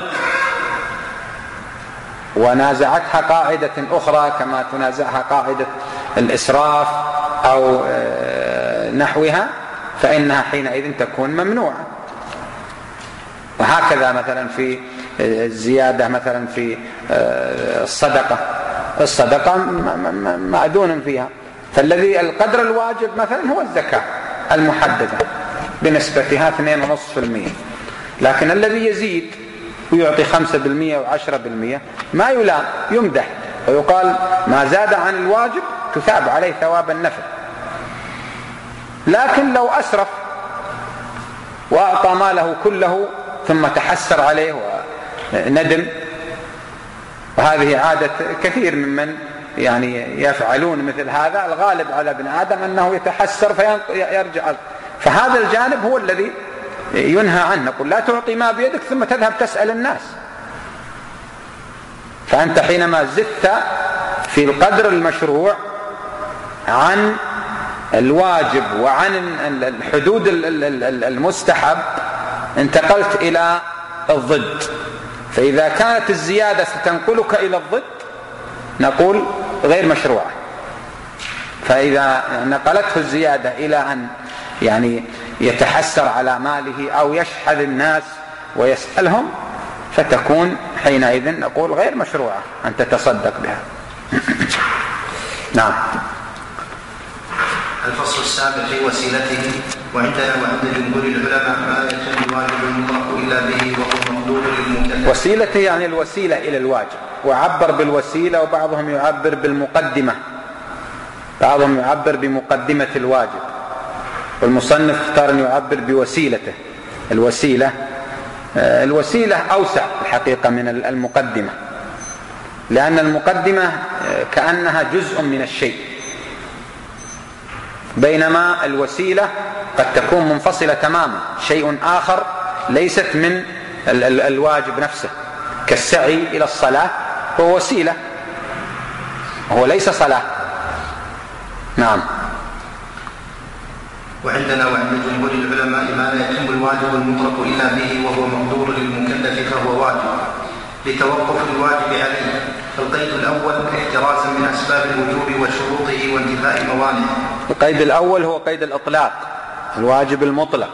ونازعتها قاعدة أخرى كما تنازعها قاعدة الإسراف أو نحوها فإنها حينئذ تكون ممنوعة. وهكذا مثلا في الزيادة مثلا في الصدقة الصدقة معدون فيها، فالذي القدر الواجب مثلا هو الزكاة المحددة بنسبتها اثنين فاصلة خمسة بالمئة، لكن الذي يزيد ويعطي خمسة بالمئة وعشرة بالمئة ما يلام، يمدح ويقال ما زاد عن الواجب تثاب عليه ثواب النفل. لكن لو أسرف وأعطى ماله كله ثم تحسر عليه وندم، وهذه عادة كثير ممن يعني يفعلون مثل هذا، الغالب على ابن آدم أنه يتحسر فيرجع، فهذا الجانب هو الذي ينهى عنه. نقول لا تعطي ما بيدك ثم تذهب تسأل الناس، فأنت حينما زدت في القدر المشروع عن الواجب وعن الحدود المستحب انتقلت إلى الضد. فإذا كانت الزيادة ستنقلك إلى الضد نقول غير مشروعة. فإذا نقلته الزيادة إلى أن يعني يتحسر على ماله أو يشحذ الناس ويسألهم فتكون حينئذ نقول غير مشروعة أن تتصدق بها. نعم. الفصل السابع في وسيلته. وعندنا وعند جمهور العلماء ما لا يتم الواجب المطلق إلا به وهو مقدور للمكلف. وسيلته يعني الوسيلة إلى الواجب، وعبر بالوسيلة وبعضهم يعبر بالمقدمة، بعضهم يعبر بمقدمة الواجب، والمصنف اختار أن يعبر بوسيلته. الوسيلة الوسيلة أوسع الحقيقة من المقدمة، لأن المقدمة كأنها جزء من الشيء، بينما الوسيلة قد تكون منفصلة تماما، شيء آخر ليست من الواجب نفسه، كالسعي إلى الصلاة هو وسيلة، هو ليس صلاة. نعم. وعندنا وعند جمهور العلماء ما لا يتم الواجب المطلق إلا به وهو مقدور للمكلف فهو واجب لتوقف الواجب عليه. فالقيد الأول احترازا من أسباب الوجوب وشروطه وانتفاء موانعه. القيد الأول هو قيد الإطلاق، الواجب المطلق.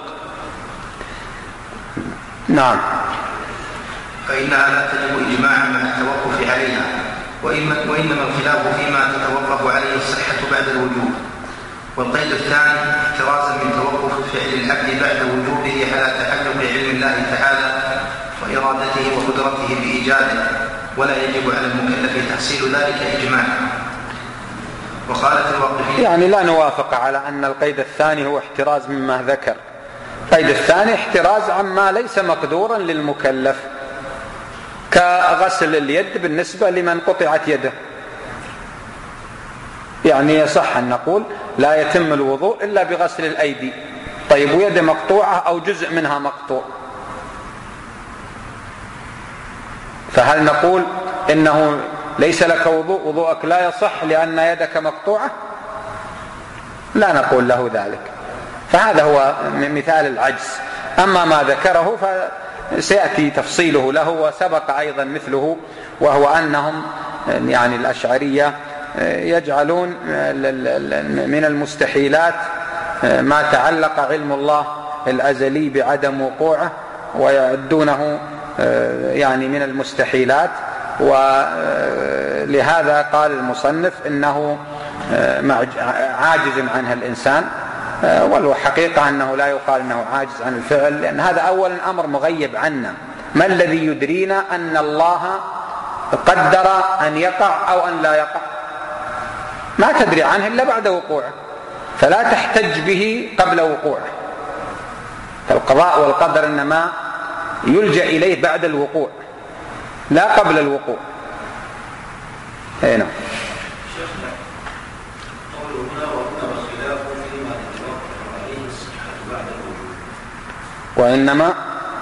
نعم. فإنها لا تجب إجماعا مع التوقف عليها، وإنما الخلاف فيما تتوقف عليه الصحة بعد الوجوب. والقيد الثاني احترازا من توقف فعل العبد بعد وجوبه على تحقق علم الله تعالى وإرادته وقدرته بإيجاده، ولا يجب على المكلف تحصيل ذلك إجماعا. وقالت الواقفية يعني لا نوافق على أن القيد الثاني هو احتراز مما ذكر. القيد الثاني احتراز عما ليس مقدورا للمكلف، كغسل اليد بالنسبة لمن قطعت يده. يعني يصح أن نقول لا يتم الوضوء إلا بغسل الأيدي. طيب ويد مقطوعة أو جزء منها مقطوع، فهل نقول إنه ليس لك وضوء، وضوءك لا يصح لأن يدك مقطوعة؟ لا نقول له ذلك. فهذا هو مثال العجز. أما ما ذكره فسيأتي تفصيله له، وسبق أيضا مثله، وهو أنهم يعني الأشعرية يجعلون من المستحيلات ما تعلق علم الله الأزلي بعدم وقوعه، ويعدونه يعني من المستحيلات. ولهذا قال المصنف إنه عاجز عنها الإنسان، والحقيقة أنه لا يقال أنه عاجز عن الفعل، لأن هذا أولا أمر مغيب عنا. ما الذي يدرينا أن الله قدر أن يقع أو أن لا يقع؟ ما تدري عنه إلا بعد وقوعه، فلا تحتج به قبل وقوعه. فالقضاء والقدر إنما يلجأ إليه بعد الوقوع لا قبل الوقوع. هنا وإنما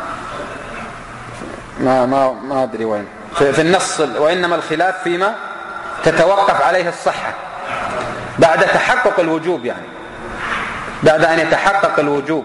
ما ما ما أدري وين في, في النص، وإنما الخلاف فيما تتوقف عليه الصحة بعد تحقق الوجوب، يعني بعد أن يتحقق الوجوب،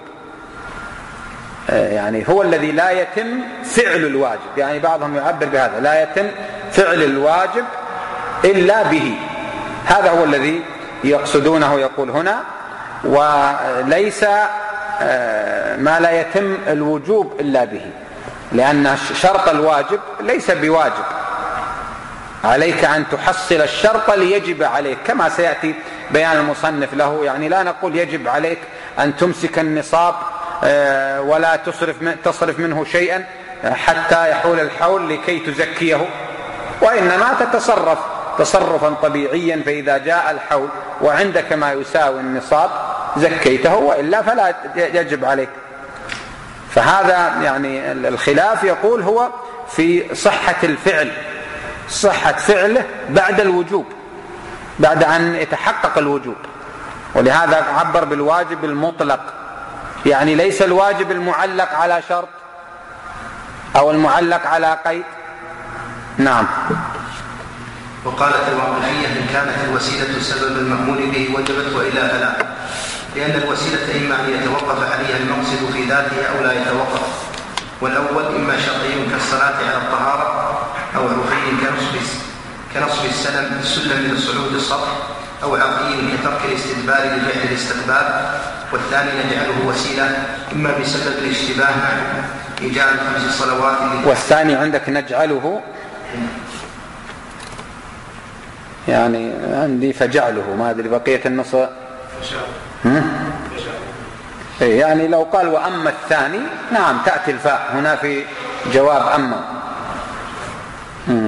يعني هو الذي لا يتم فعل الواجب. يعني بعضهم يعبر بهذا، لا يتم فعل الواجب إلا به. هذا هو الذي يقصدونه يقول هنا، وليس ما لا يتم الوجوب إلا به، لأن شرط الواجب ليس بواجب، عليك أن تحصل الشرط ليجب عليك، كما سيأتي بيان المصنف له. يعني لا نقول يجب عليك أن تمسك النصاب ولا تصرف تصرف منه شيئا حتى يحول الحول لكي تزكيه، وإنما تتصرف تصرفا طبيعيا، فإذا جاء الحول وعندك ما يساوي النصاب زكيته، وإلا فلا يجب عليك. فهذا يعني الخلاف يقول هو في صحة الفعل، صحة فعله بعد الوجوب، بعد أن يتحقق الوجوب. ولهذا عبر بالواجب المطلق، يعني ليس الواجب المعلق على شرط أو المعلق على قيد. نعم. وقالت الواقفية إن كانت الوسيلة سبب المأمور به وجبت، وإلا فلا، لأن الوسيلة إما أن يتوقف عليها المقصد في ذاته أو لا يتوقف. والأول إما شرعي كالصلاة على الطهارة، أو عرفي كنصب كنصب السلم السلم من صعود السطح، أو عقلي كترك الاستدبار لفعل الاستقبال. والثاني نجعله وسيلة إما بسبب الاشتباه مع إيجاب خمس صلوات. والثاني عندك نجعله، يعني عندي فجعله، ما أدري بقية النص يعني لو قال وأما الثاني نعم تأتي الفاء هنا في جواب أما. مم.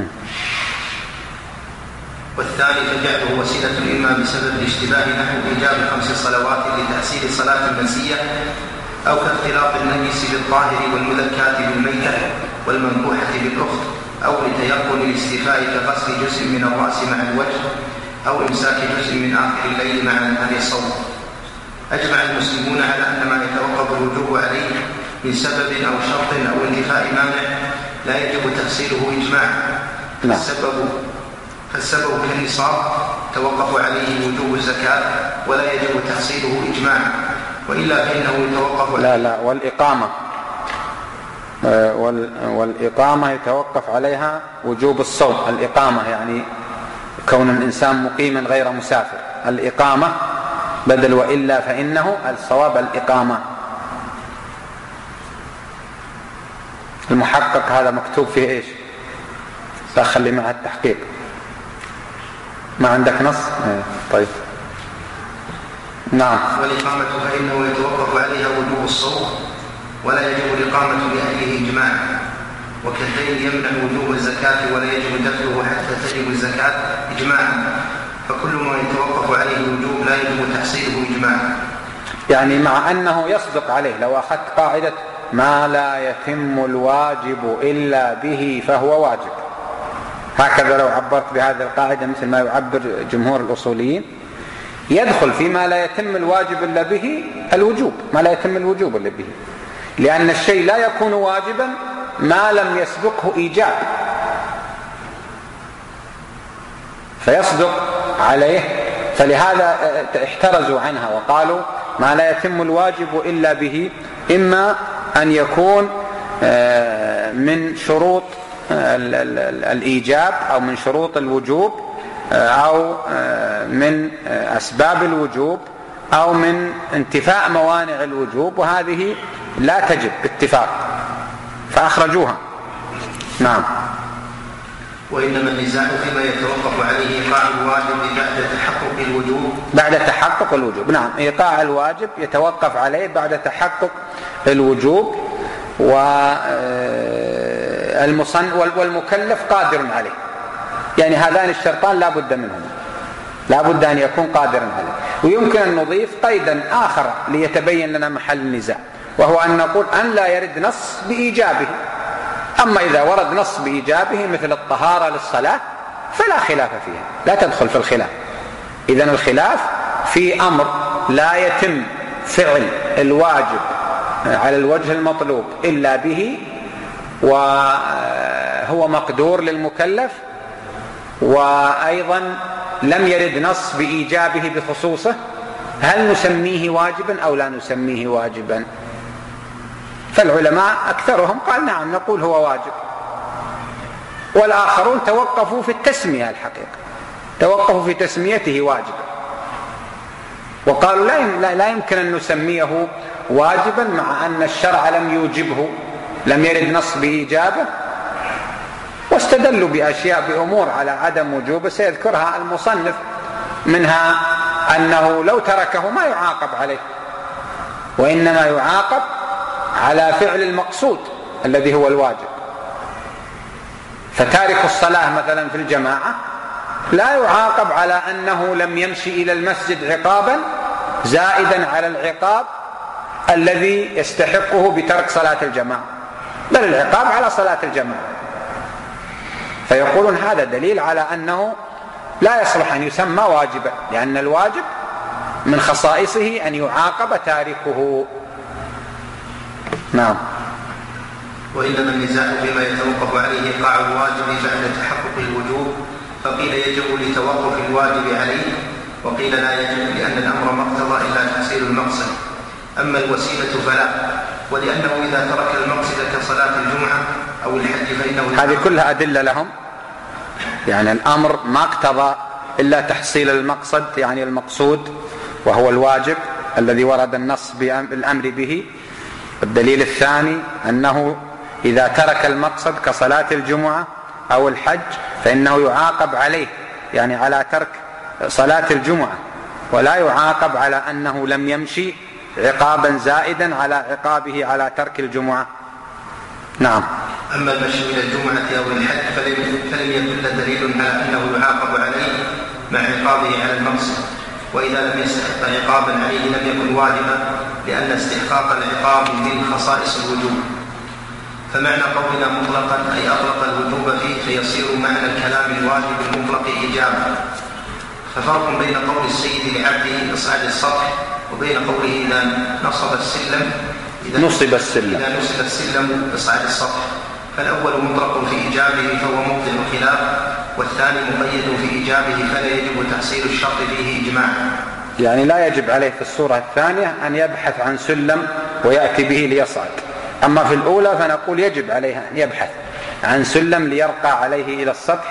والثاني فجعله وسيلة إما بسبب الاشتباه نحو إيجاب خمس صلوات لتحصيل صلاة المنسية، أو كاختلاط النجس بالطاهر والمذكاة بالميتة والمنكوحة بالأخت، أو لتيقن الاستيفاء كغسل جزء من الرأس مع الوجه، أو إمساك جزء من آخر الليل مع نهار الصوم. أجمع المسلمون على أن ما يتوقف الوجوب عليه من سبب أو شرط أو انتفاء مانع لا يجب تحصيله إجماعا. فالسبب فالسبب كالنصاب توقف عليه وجوب الزكاة ولا يجب تحصيله إجماعا، وإلا فإنه يتوقف لا لا والإقامة والإقامة يتوقف عليها وجوب الصوم. الإقامة يعني كون الإنسان مقيما غير مسافر، الإقامة بدل وإلا فإنه الصواب الإقامة. المحقق هذا مكتوب فيه إيش؟ خلي معها التحقيق. ما عندك نص؟ طيب نعم. والإقامة فإنه يتوقف عليها وجوب الصوم ولا يجب الإقامة لأهله إجماعا، وكالدين يمنع وجوب الزكاة ولا يجب دفعه حتى تجب الزكاة إجماعا، فكل ما يتوقف عليه الوجوب لا يجب تحصيله إجماعا. يعني مع أنه يصدق عليه، لو أخذت قاعدة ما لا يتم الواجب إلا به فهو واجب، هكذا لو عبرت بهذه القاعدة مثل ما يعبر جمهور الأصوليين، يدخل فيما لا يتم الواجب إلا به الوجوب، ما لا يتم الوجوب إلا به، لأن الشيء لا يكون واجبا ما لم يسبقه إيجاب، فيصدق عليه. فلهذا احترزوا عنها وقالوا ما لا يتم الواجب إلا به إما أن يكون من شروط الإيجاب أو من شروط الوجوب أو من أسباب الوجوب أو من انتفاء موانع الوجوب، وهذه لا تجب باتفاق فأخرجوها. نعم. وإنما النزاع فيما يتوقف عليه إيقاع الواجب بعد تحقق الوجوب. بعد تحقق الوجوب، نعم، إيقاع الواجب يتوقف عليه بعد تحقق الوجوب، والمكلف قادر عليه، يعني هذان الشرطان لا بد منهما، لا بد أن يكون قادرا عليه. ويمكن أن نضيف قيدا آخر ليتبين لنا محل النزاع، وهو أن نقول أن لا يرد نص بإيجابه. أما إذا ورد نص بإيجابه مثل الطهارة للصلاة فلا خلاف فيها، لا تدخل في الخلاف. إذن الخلاف في أمر لا يتم فعل الواجب على الوجه المطلوب إلا به، وهو مقدور للمكلف، وأيضا لم يرد نص بإيجابه بخصوصه، هل نسميه واجبا أو لا نسميه واجبا؟ فالعلماء أكثرهم قال نعم نقول هو واجب، والآخرون توقفوا في التسمية، الحقيقة توقفوا في تسميته واجبا، وقالوا لا يمكن أن نسميه واجبا مع أن الشرع لم يوجبه، لم يرد نص بإيجابه، واستدلوا بأشياء بأمور على عدم وجوبه سيذكرها المصنف، منها أنه لو تركه ما يعاقب عليه، وإنما يعاقب على فعل المقصود الذي هو الواجب. فتارك الصلاة مثلا في الجماعة لا يعاقب على أنه لم يمشي إلى المسجد عقابا زائدا على العقاب الذي يستحقه بترك صلاة الجماعة، بل العقاب على صلاة الجماعة. فيقولون هذا دليل على أنه لا يصلح أن يسمى واجبا، لأن الواجب من خصائصه أن يعاقب تاركه. نعم. وإنما النزاع فيما يتوقف عليه إيقاع الواجب بعد تحقق الوجوب، فقيل يجب لتوقف الواجب عليه، وقيل لا يجب لأن الأمر ما اقتضى إلا تحصيل المقصد. أما الوسيلة فلا، ولأنه إذا ترك المقصد كصلاة الجمعة أو الحج فإنه هذه كلها أدلة لهم، يعني الأمر ما اقتضى إلا تحصيل المقصد، يعني المقصود وهو الواجب الذي ورد النص بالأمر به. الدليل الثاني أنه إذا ترك المقصد كصلاة الجمعة أو الحج فإنه يعاقب عليه، يعني على ترك صلاة الجمعة، ولا يعاقب على أنه لم يمشي عقابا زائدا على عقابه على ترك الجمعة. نعم. أما المشي إلى الجمعة أو الحج فلم يدل دليل على أنه يعاقب عليه مع عقابه على المقصد، وإذا لم يستحق عقابا عليه لم يكن واجبا، لأن استحقاق العقاب من خصائص الوجوب. فمعنى قولنا مطلقا أي أطلق الوجوب فيه، فيصير معنى الكلام الواجب المطلق إيجابا. ففرق بين قول السيد لعبده اصعد السطح وبين قوله إذا نصب السلم إذا نصب السلم إذا نصب السلم اصعد السطح. فالأول مطلق في إيجابه فهو موضع خلاف، والثاني مقيد في إيجابه فلا يجب تحصيل الشرط فيه إجماعا. يعني لا يجب عليه في الصورة الثانية أن يبحث عن سلم ويأتي به ليصعد، أما في الأولى فنقول يجب عليه أن يبحث عن سلم ليرقى عليه إلى السطح،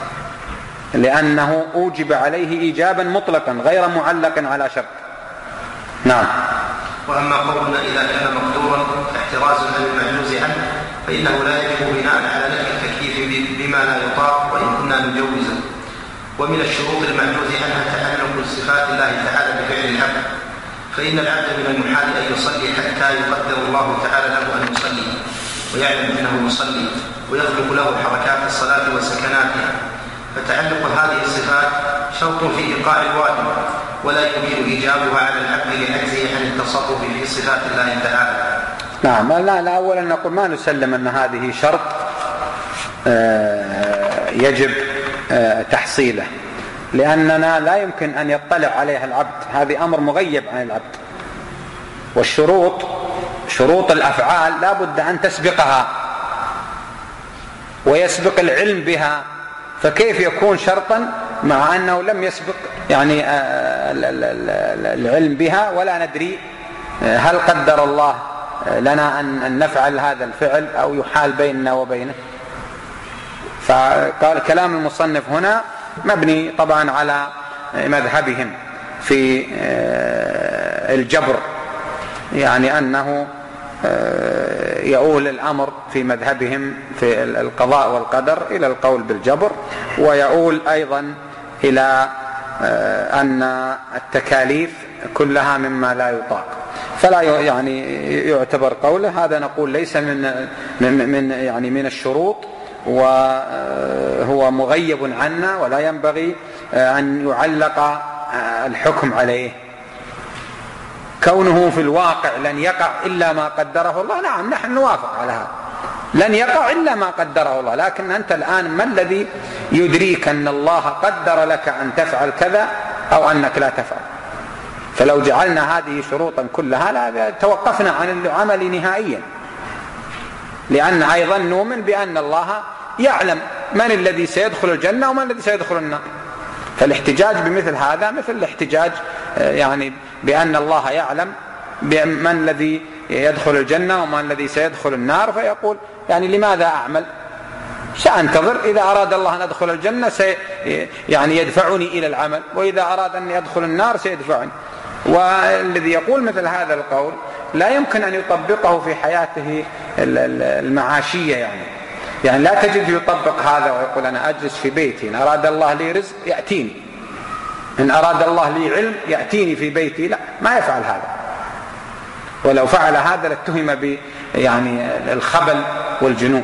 لأنه أوجب عليه إيجابا مطلقا غير معلق على شرط. نعم. وأما قولنا إذا كان مقدورا احتراز عن المعجوز عنه فإنه لا يجب بناء على نفي التكليف بما لا يطاق وإن كنا نجوزه. ومن الشروط المعجوز عنها تعلق صفات الله تعالى بفعل العبد، فإن العبد من المحال أن يصلي حتى يقدر الله تعالى له أن يصلي ويعلم أنه يصلي ويخلق له حركات الصلاة وسكناتها، فتعلق هذه الصفات شرط في إيقاع الواجب، ولا يمكن إيجابها على العبد لعجزه عن التصرف في صفات الله تعالى. نعم. لا لا أولا نقول ما نسلم أن هذه شرط يجب تحصيله، لأننا لا يمكن أن يطلع عليها العبد، هذه أمر مغيب عن العبد. والشروط شروط الأفعال لا بد أن تسبقها ويسبق العلم بها، فكيف يكون شرطا مع أنه لم يسبق يعني العلم بها ولا ندري هل قدر الله لنا أن نفعل هذا الفعل أو يحال بيننا وبينه. فقال كلام المصنف هنا مبني طبعا على مذهبهم في الجبر، يعني أنه يؤول الأمر في مذهبهم في القضاء والقدر إلى القول بالجبر، ويؤول أيضا إلى أن التكاليف كلها مما لا يطاق، فلا يعني يعتبر قوله هذا نقول ليس من من يعني من الشروط، وهو مغيب عنا ولا ينبغي أن يعلق الحكم عليه. كونه في الواقع لن يقع إلا ما قدره الله، نعم نحن نوافق على هذا، لن يقع إلا ما قدره الله، لكن أنت الآن ما الذي يدريك أن الله قدر لك أن تفعل كذا أو أنك لا تفعل؟ فلو جعلنا هذه شروطا كلها توقفنا عن العمل نهائيا، لأن أيضا نؤمن بأن الله يعلم من الذي سيدخل الجنة ومن الذي سيدخل النار. فالاحتجاج بمثل هذا مثل الاحتجاج يعني بأن الله يعلم من الذي يدخل الجنة ومن الذي سيدخل النار، فيقول يعني لماذا أعمل؟ سأنتظر، إذا أراد الله أن أدخل الجنة سي يعني يدفعني إلى العمل، وإذا أراد أن يدخل النار سيدفعني. والذي يقول مثل هذا القول لا يمكن أن يطبقه في حياته المعاشية، يعني يعني لا تجد يطبق هذا ويقول أنا أجلس في بيتي، إن أراد الله لي رزق يأتيني، إن أراد الله لي علم يأتيني في بيتي، لا، ما يفعل هذا. ولو فعل هذا لاتهم ب يعني الخبل والجنون.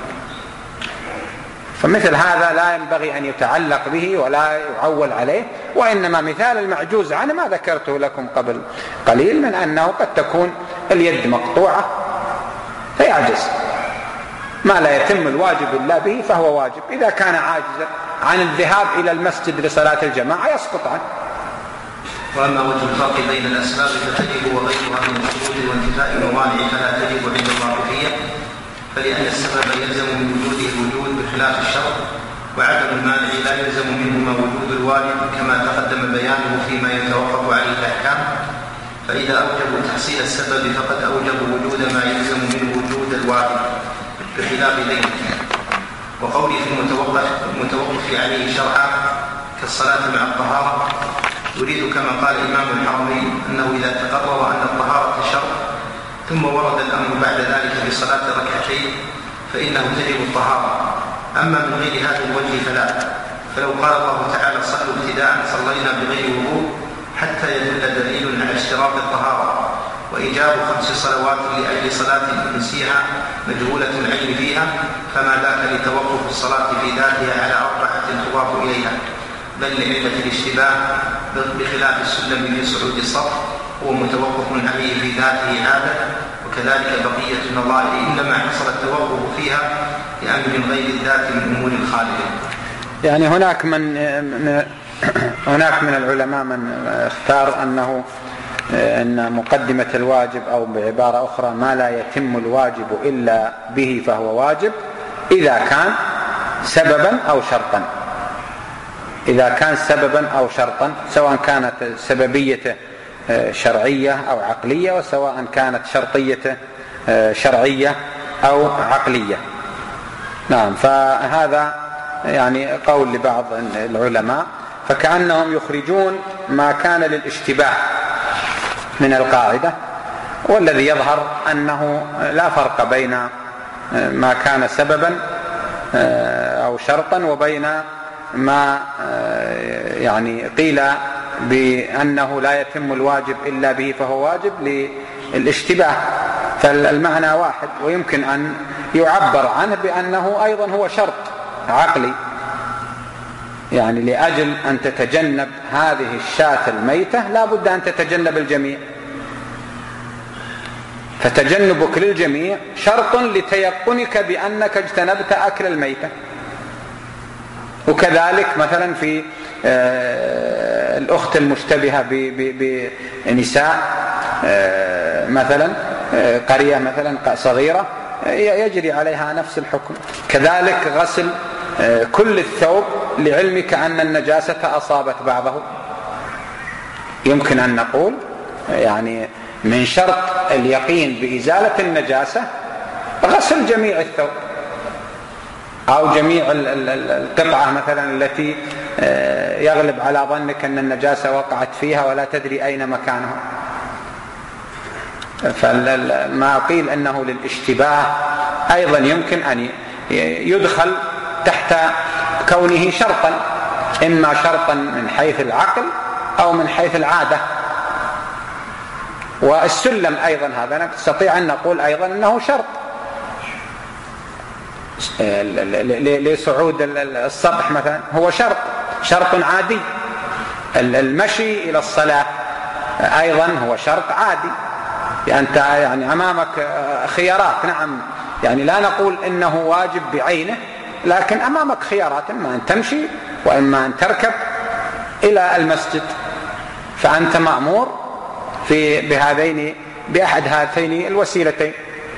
فمثل هذا لا ينبغي أن يتعلق به ولا يعول عليه، وإنما مثال المعجوز عنه ما ذكرته لكم قبل قليل من أنه قد تكون اليد مقطوعة فيعجز، ما لا يتم الواجب إلا به فهو واجب. إذا كان عاجزا عن الذهاب إلى المسجد لصلاة الجماعة يسقط عنه. وأما وجه الفرق بين الأسباب فتجب وغيرها من الشروط وانتفاء الموانع فلا تجب عند الظاهرية، فلأن السبب يلزم من وجوده الوجود بخلاف الشرط، وعدم المانع لا يلزم منهما وجود الواجب كما تقدم بيانه فيما يتوقف عليه الأحكام. فإذا أوجبوا تحصيل السبب فقد أوجبوا وجود ما يلزم من وجود الواجب بخلاف ذلك. وقولي في المتوقف, المتوقف عليه شرعا كالصلاة مع الطهارة يريد كما قال إمام الحرمين أنه إذا تقرر أن الطهارة شرط ثم ورد الأمر بعد ذلك بصلاة ركعتين فإنه تجب الطهارة. أما من غير هذا الوجه فلا. فلو قال الله تعالى صلوا ابتداء صلينا بغير وضوء حتى يدل دليل على اشتراط الطهارة وإيجاب خمس صلوات لأجل صلاة نسيها مجهولة العلم فيها، فما ذاك لتوقف الصلاة في ذاتها على أربعة تضاف إليها، بل لعلة الاشتباه بخلاف السلم في صعود الصف هو متوقف عليه في ذاته هذا، وكذلك بقية النظائر إنما حصل التوقف فيها لأمر غير الذات من أمور الخالق. يعني هناك من هناك من العلماء من اختار أنه أن مقدمة الواجب أو بعبارة أخرى ما لا يتم الواجب إلا به فهو واجب إذا كان سببا أو شرطا، إذا كان سببا أو شرطا، سواء كانت سببيته شرعية أو عقلية، وسواء كانت شرطيته شرعية أو عقلية. نعم، فهذا يعني قول لبعض العلماء، فكأنهم يخرجون ما كان للاشتباه من القاعدة، والذي يظهر أنه لا فرق بين ما كان سببا أو شرطا وبين ما يعني قيل بأنه لا يتم الواجب إلا به فهو واجب للاشتباه، فالمعنى واحد، ويمكن أن يعبر عنه بأنه أيضا هو شرط عقلي، يعني لأجل أن تتجنب هذه الشاة الميتة لا بد أن تتجنب الجميع، فتجنبك للجميع شرط لتيقنك بأنك اجتنبت أكل الميتة. وكذلك مثلا في الأخت المشتبهة بنساء مثلا قرية مثلا صغيرة يجري عليها نفس الحكم، كذلك غسل كل الثوب لعلمك أن النجاسة أصابت بعضه، يمكن أن نقول يعني من شرط اليقين بإزالة النجاسة غسل جميع الثوب أو جميع القطعة مثلا التي يغلب على ظنك أن النجاسة وقعت فيها ولا تدري أين مكانها. فما قيل أنه للاشتباه أيضا يمكن أن يدخل تحت كونه شرطا، إما شرطا من حيث العقل أو من حيث العادة. والسلم أيضا هذا نستطيع أن نقول أيضا أنه شرط لصعود السطح مثلا، هو شرط شرط عادي. المشي إلى الصلاة أيضا هو شرط عادي، أنت يعني أمامك خيارات، نعم، يعني لا نقول إنه واجب بعينه، لكن أمامك خيارات، إما أن تمشي وإما أن تركب إلى المسجد، فأنت مأمور في بهذين بأحد هاتين الوسيلتين.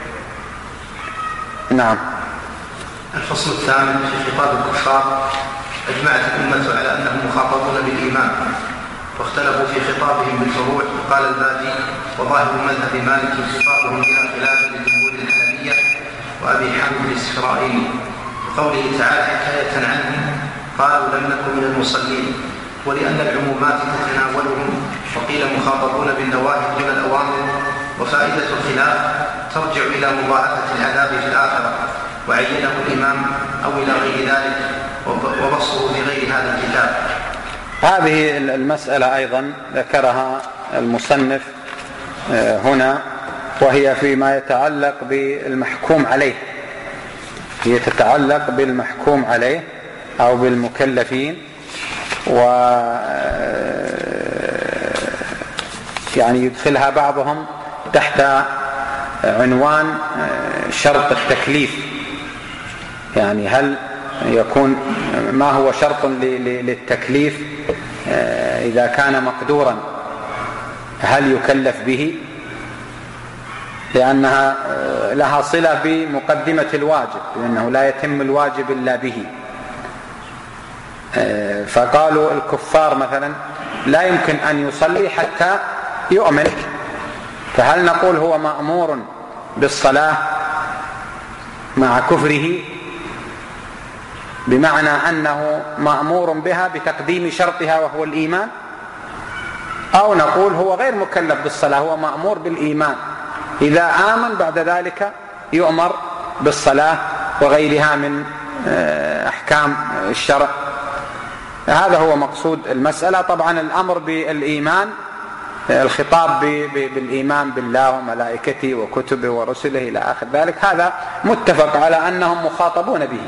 نعم. الفصل الثامن في خطاب الكفار. أجمعت الأمة على أنهم مخاطبون بالإيمان، واختلفوا في خطابهم بالفروع. قال الباجي: وظاهر مذهب مالك خطابهم بها خلافا لجمهور الحنفية وأبي حامد الإسرائيلي، وقوله تعالى حكاية عنهم قالوا لم نكن من المصلين، ولأن العمومات تتناولهم، وقيل مخاطبون بالنواهي دون الأوامر. وفائدة الخلاف ترجع إلى مضاعفة العذاب في الآخرة، وعينه الإمام أو إلى غير ذلك، وبصره في غير هذا الكتاب. هذه المسألة أيضا ذكرها المصنف هنا، وهي فيما يتعلق بالمحكوم عليه، هي تتعلق بالمحكوم عليه أو بالمكلفين، و يعني يدخلها بعضهم تحت عنوان شرط التكليف، يعني هل يكون ما هو شرط للتكليف إذا كان مقدورا هل يكلف به، لأنها لها صلة بمقدمة الواجب، لأنه لا يتم الواجب إلا به. فقالوا الكفار مثلا لا يمكن أن يصلي حتى يؤمن، فهل نقول هو مأمور بالصلاة مع كفره، بمعنى أنه مأمور بها بتقديم شرطها وهو الإيمان، أو نقول هو غير مكلف بالصلاة، هو مأمور بالإيمان، إذا آمن بعد ذلك يؤمر بالصلاة وغيرها من أحكام الشرع. هذا هو مقصود المسألة. طبعا الأمر بالإيمان الخطاب بالإيمان بالله وملائكته وكتبه ورسله إلى آخر ذلك، هذا متفق على أنهم مخاطبون به،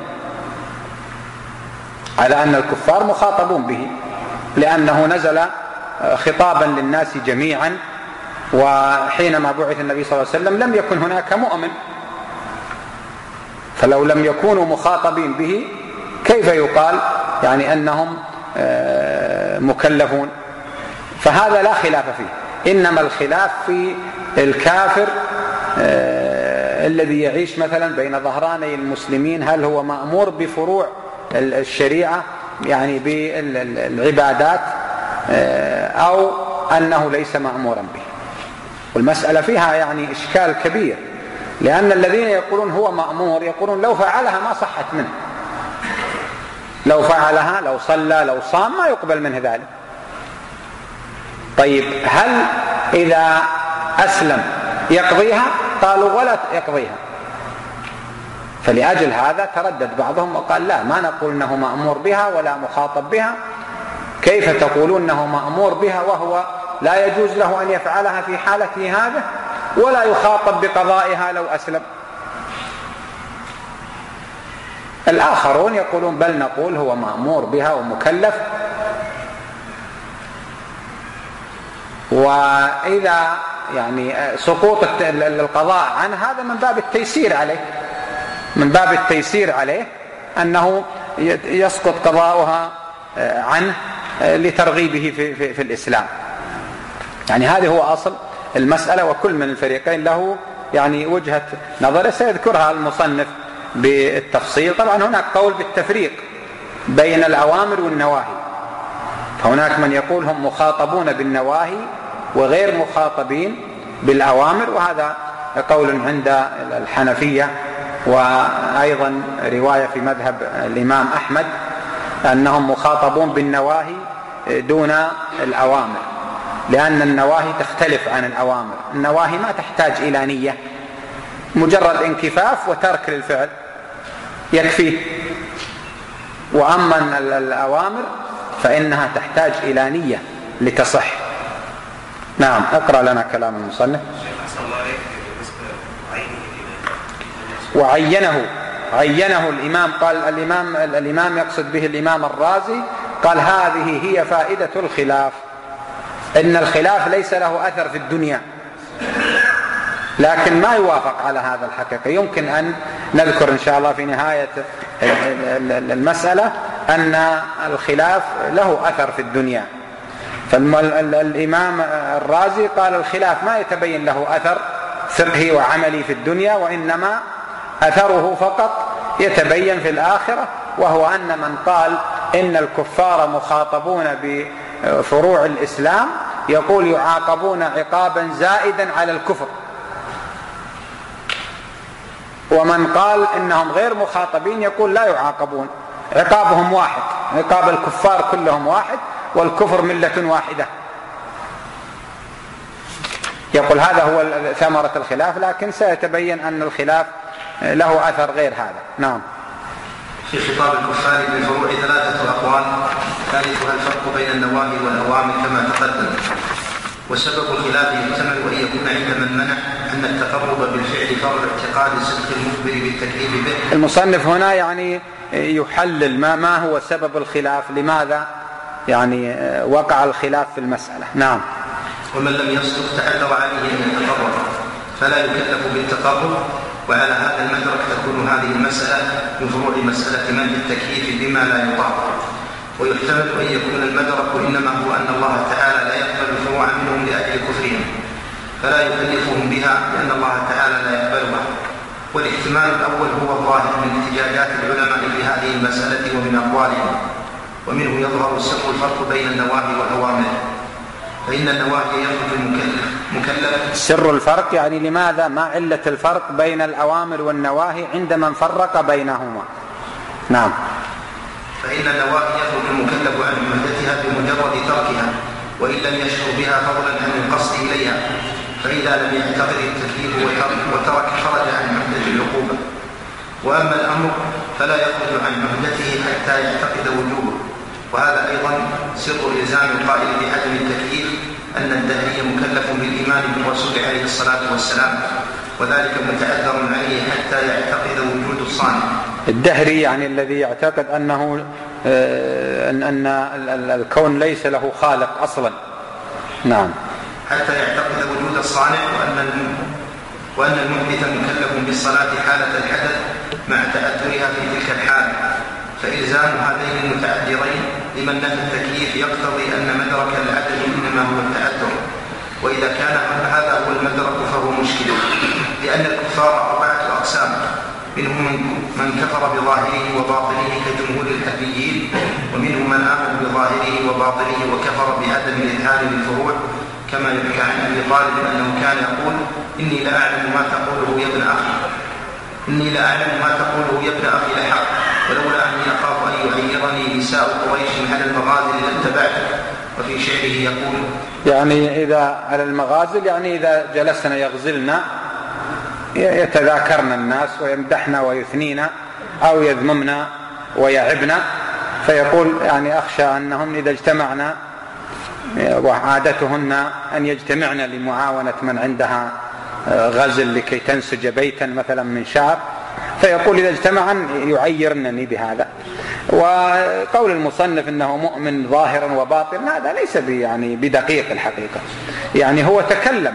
على أن الكفار مخاطبون به، لأنه نزل خطابا للناس جميعا، وحينما بعث النبي صلى الله عليه وسلم لم يكن هناك مؤمن، فلو لم يكونوا مخاطبين به كيف يقال يعني أنهم مكلفون؟ فهذا لا خلاف فيه، إنما الخلاف في الكافر الذي يعيش مثلا بين ظهراني المسلمين، هل هو مأمور بفروع الشريعة يعني بالعبادات أو أنه ليس مأمورا به. والمسألة فيها يعني إشكال كبير، لأن الذين يقولون هو مأمور يقولون لو فعلها ما صحت منه، لو فعلها لو صلى لو صام ما يقبل منه ذلك. طيب هل إذا أسلم يقضيها؟ قالوا ولا يقضيها. فلأجل هذا تردد بعضهم وقال لا، ما نقول أنه مأمور بها ولا مخاطب بها، كيف تقولون أنه مأمور بها وهو لا يجوز له أن يفعلها في حالته هذا ولا يخاطب بقضائها لو أسلم؟ الآخرون يقولون بل نقول هو مأمور بها ومكلف، وإذا يعني سقوط القضاء عن هذا من باب التيسير عليه، من باب التيسير عليه أنه يسقط قضاؤها عنه لترغيبه في, في, في الإسلام. يعني هذه هو أصل المسألة، وكل من الفريقين له يعني وجهة نظر سيذكرها المصنف بالتفصيل. طبعا هناك قول بالتفريق بين الأوامر والنواهي، فهناك من يقول هم مخاطبون بالنواهي وغير مخاطبين بالأوامر، وهذا قول عند الحنفية، وأيضا رواية في مذهب الإمام أحمد أنهم مخاطبون بالنواهي دون الأوامر، لأن النواهي تختلف عن الأوامر. النواهي ما تحتاج إلى نية، مجرد انكفاف وترك للفعل يكفيه، وأما الأوامر فإنها تحتاج إلى نية لتصح. نعم، اقرأ لنا كلام المصنف. وعينه عينه الإمام، قال الإمام الإمام يقصد به الإمام الرازي، قال هذه هي فائدة الخلاف، إن الخلاف ليس له أثر في الدنيا، لكن ما يوافق على هذا الحقيقة. يمكن أن نذكر إن شاء الله في نهاية المسألة أن الخلاف له أثر في الدنيا. فالإمام الرازي قال الخلاف ما يتبين له أثر فقهي وعملي في الدنيا، وإنما أثره فقط يتبين في الآخرة، وهو أن من قال إن الكفار مخاطبون بفروع الإسلام يقول يعاقبون عقابا زائدا على الكفر، ومن قال إنهم غير مخاطبين يقول لا يعاقبون، عقابهم واحد، عقاب الكفار كلهم واحد، والكفر ملة واحدة. يقول هذا هو ثمرة الخلاف، لكن سيتبين أن الخلاف له أثر غير هذا. نعم. في خطاب الكفار بالفروع ثلاثة أقوال، ثالثها الفرق بين النواهي والأوامر كما تقدم. وسبب الخلاف يحتمل أن يكون عند من منع أن التقرب بالفعل فرض اعتقاد صدق المخبر بالتكذيب به. المصنف هنا يعني يحلل ما ما هو سبب الخلاف، لماذا يعني وقع الخلاف في المسألة. نعم. ومن لم يصدق تعذر عليه أن يتقرب فلا يكلف بالتقرب، وعلى هذا المدرك تكون هذه المسألة من فروع مسألة من بالتكييف بما لا يطاق. ويحتمل أن يكون المدرك إنما هو أن الله تعالى لا يقبل الفروع منهم لأجل كفرهم فلا يكلفهم بها لأن الله تعالى لا يقبلها. والاحتمال الأول هو الظاهر من احتجاجات العلماء في هذه المسألة ومن أقوالهم، ومنه يظهر سر الفرق بين النواهي والأوامر، فإن النواهي يخرج المكلف مكلف. سر الفرق يعني لماذا ما علة الفرق بين الأوامر والنواهي عند من فرق بينهما؟ نعم. فإن النواهي يخرج المكلف عن عهدتها بمجرد تركها وإن لم يشعر بها فضلا عن القصد إليها، فإذا لم يعتقد التكليف وترك خرج عن عهدة العقوبة. وأما الأمر فلا يخرج عن عهدته حتى يعتقد وجوبه، وهذا أيضا سر إلزام القائل بعدم التكليف أن الدهري مكلف بالإيمان بالرسول عليه الصلاة والسلام، وذلك متأثر عليه حتى يعتقد وجود الصانع. الدهري يعني الذي يعتقد أنه أن أن الكون ليس له خالق أصلا. نعم. حتى يعتقد وجود الصانع وأن وأن المحدث مكلف بالصلاة حالة الحدث مع تأثرها في تلك الحال، فإلزام هذين المتأثرين لمن نفى التكليف يقتضي أن مدرك العدد إنما هو التأثر، وإذا كان هذا هو المدرك فهو مشكل، لأن الكفار أربعة أقسام، منهم من كفر بظاهره وباطنه كجمهور الحنفيين، ومنهم من آمن بظاهره وباطنه وكفر بعدم الإذهان للفروع، كما يحكى عن أبي طالب أنه كان يقول: إني لا أعلم ما تقوله يا ابن أخي إني لا أعلم ما تقوله يا ابن أخي لحق، ولولا أني أخاف أن يعيرني نساء قريش على المغازل لاتبعتك. وفي شعره يقول: يعني إذا على المغازل يعني إذا جلسنا يغزلنا يتذاكرنا الناس ويمدحنا ويثنينا أو يذممنا ويعبنا، فيقول يعني أخشى أنهم إذا اجتمعنا، وعادتهن أن يجتمعن لمعاونة من عندها غزل لكي تنسج بيتا مثلا من شعر، فيقول إذا اجتمعن يعيرنني بهذا. وقول المصنف إنه مؤمن ظاهرا وباطن هذا ليس يعني بدقيق الحقيقة، يعني هو تكلم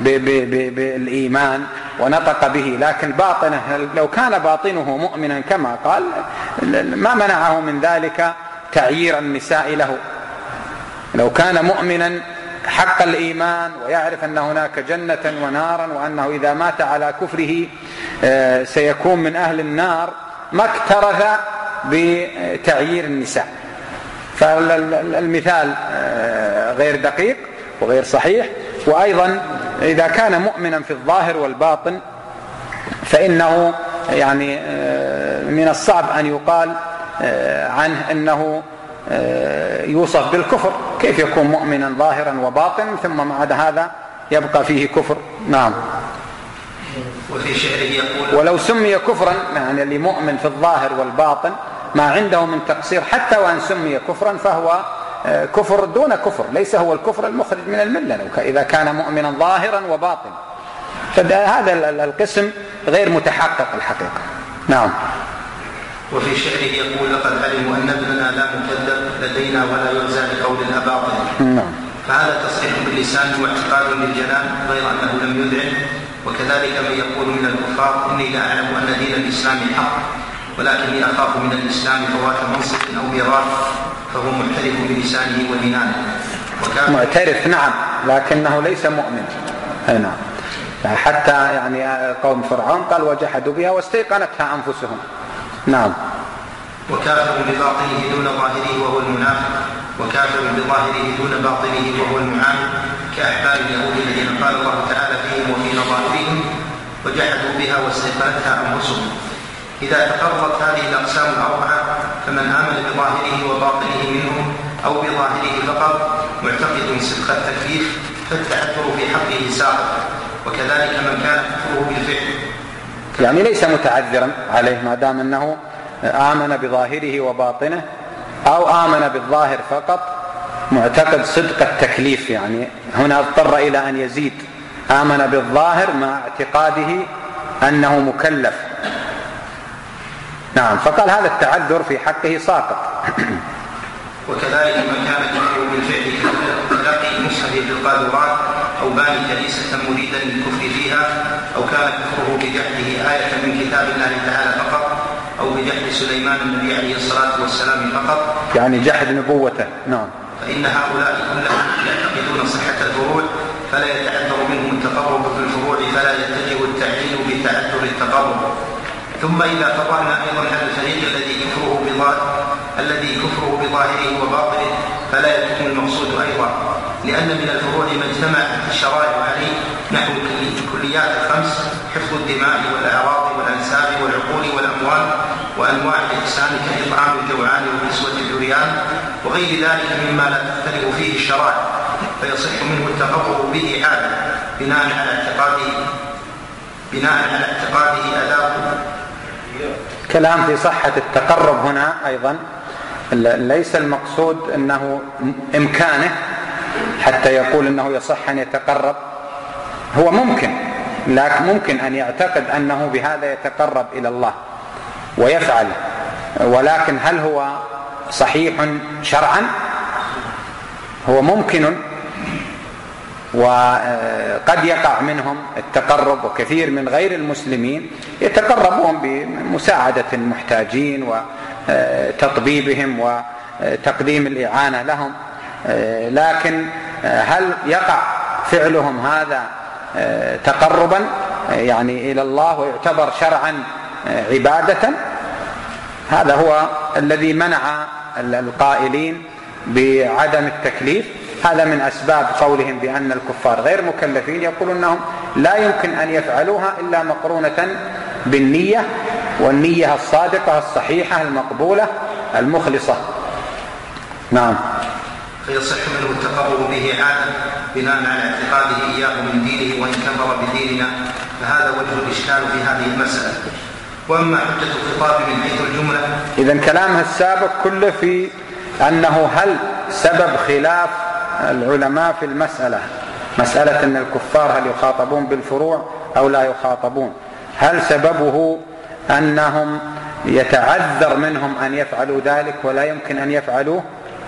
بالإيمان ونطق به، لكن باطنه لو كان باطنه مؤمنا كما قال ما منعه من ذلك تعيير النساء له. لو كان مؤمنا حق الإيمان ويعرف أن هناك جنة ونارا وأنه إذا مات على كفره سيكون من أهل النار ما اكترث بتعيير النساء. فالمثال غير دقيق وغير صحيح. وأيضا إذا كان مؤمنا في الظاهر والباطن فإنه يعني من الصعب أن يقال عنه أنه يوصف بالكفر. كيف يكون مؤمنا ظاهرا وباطنا ثم بعد هذا يبقى فيه كفر؟ نعم. وفي شعره يقول: ولو سمي كفرا، يعني اللي مؤمن في الظاهر والباطن ما عنده من تقصير حتى وأن سمي كفرا فهو كفر دون كفر، ليس هو الكفر المخرج من الملة إذا كان مؤمنا ظاهرا وباطنا. فهذا القسم غير متحقق الحقيقة. نعم. وفي شعره يقول: لقد علموا أن ابننا لا مكذب لدينا ولا يرزى لقول الأباطل. نعم. فهذا تصريح باللسان واعتقاد بالجنان غير أنه لم يذعن. وكذلك من يقول من الكفار: إني لا أعلم أن دين الإسلام حق ولكني أخاف من الإسلام فوات منصب أو ميراث، فهو معترف بلسانه ولنانه. معترف نعم، لكنه ليس مؤمن. نعم. حتى يعني قوم فرعون قال: وجحدوا بها واستيقنتها أنفسهم. نعم. وكافر بباطنه دون ظاهره وهو المنافق، وكافر بظاهره دون باطنه وهو المعاند، كأحبار اليهود الذين قال الله تعالى فيهم وفي نظائرهم: وجحدوا بها واستيقنتها أنفسهم. إذا تقررت هذه الأقسام الأربعة فمن آمن بظاهره وباطنه منهم أو بظاهره فقط معتقد صدق التكليف فالتعذر في حقه ساقط، وكذلك من كان كفره بالفعل يعني ليس متعذرا عليه ما دام أنه آمن بظاهره وباطنه، أو آمن بالظاهر فقط معتقد صدق التكليف. يعني هنا اضطر إلى أن يزيد: آمن بالظاهر مع اعتقاده أنه مكلف. نعم. فقال هذا التعذر في حقه ساقط. وكذلك من كان كفره بالفعل كتلقي المصحف بالقاذورات أو باني كنيسة مريدا للكفر فيها، أو كان كفره بجحده آية من كتاب الله تعالى فقط، أو بجحد سليمان النبي عليه الصلاة والسلام فقط، يعني جحد نبوته. نعم. فإن هؤلاء كلهم يعتقدون صحة الفروع فلا يتعذر منهم التقرب بالفروع، فلا يتجه التعليل بتعذر التقرب. ثم إذا قرأنا أيضا على الفريق الذي كفره بظاهره الذي كفره بظاهره وباطنه فلا يكون المقصود أيضا، لأن من الفروع ما اجتمعت الشرائع عليه نحو الكليات الخمس: حفظ الدماء والأعراض والأنساب والعقول والأموال وأنواع الإحسان كإطعام الجوعان وكسوة العريان وغير ذلك مما لا تختلف فيه الشرائع، فيصح منه التقرب به عادة بناء على اعتقاده بناء على اعتقاده أداء. كلام في صحة التقرب هنا أيضا ليس المقصود أنه إمكانه، حتى يقول أنه يصح أن يتقرب. هو ممكن، لكن ممكن أن يعتقد أنه بهذا يتقرب إلى الله ويفعل، ولكن هل هو صحيح شرعا؟ هو ممكن، وقد يقع منهم التقرب، وكثير من غير المسلمين يتقربون بمساعدة المحتاجين وتطبيبهم وتقديم الإعانة لهم، لكن هل يقع فعلهم هذا تقربا يعني إلى الله ويعتبر شرعا عبادة؟ هذا هو الذي منع القائلين بعدم التكليف. هذا من أسباب قولهم بأن الكفار غير مكلفين، يقولون أنهم لا يمكن أن يفعلوها إلا مقرونة بالنية، والنية الصادقة الصحيحة المقبولة المخلصة. نعم. فيصح منه التقرب به عادة بناء على اعتقاده إياه من دينه وإن كفر بديننا، فهذا وجه الإشكال في هذه المسألة. وأما حجة الخطاب من حيث الجملة، إذن كلامها السابق كله في أنه هل سبب خلاف العلماء في المسألة، مسألة أن الكفار هل يخاطبون بالفروع أو لا يخاطبون، هل سببه أنهم يتعذر منهم أن يفعلوا ذلك ولا يمكن أن يفعلوه،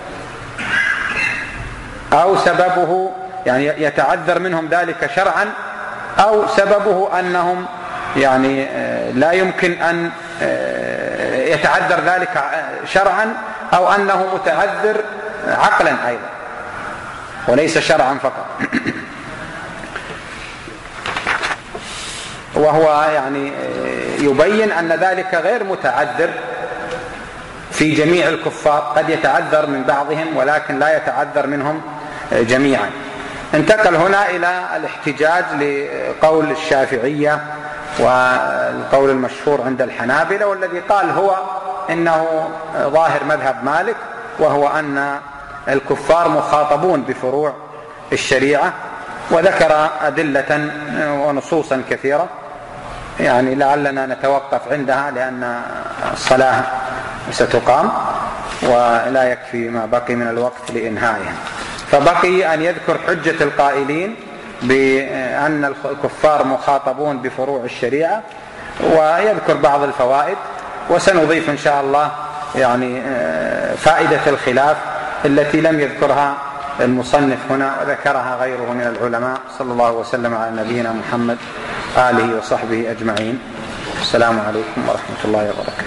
أو سببه يعني يتعذر منهم ذلك شرعا، أو سببه أنهم يعني لا يمكن أن يتعذر ذلك شرعا، أو أنه متعذر عقلا أيضا وليس شرعا فقط. وهو يعني يبين أن ذلك غير متعذر في جميع الكفار، قد يتعذر من بعضهم ولكن لا يتعذر منهم جميعا. انتقل هنا إلى الاحتجاج لقول الشافعية والقول المشهور عند الحنابلة، والذي قال هو إنه ظاهر مذهب مالك، وهو أن الكفار مخاطبون بفروع الشريعة، وذكر أدلة ونصوصا كثيرة، يعني لعلنا نتوقف عندها لأن الصلاة ستقام ولا يكفي ما بقي من الوقت لإنهائها. فبقي أن يذكر حجة القائلين بأن الكفار مخاطبون بفروع الشريعة، ويذكر بعض الفوائد، وسنضيف إن شاء الله يعني فائدة الخلاف التي لم يذكرها المصنف هنا وذكرها غيره من العلماء. صلى الله وسلم على نبينا محمد آله وصحبه أجمعين. السلام عليكم ورحمة الله وبركاته.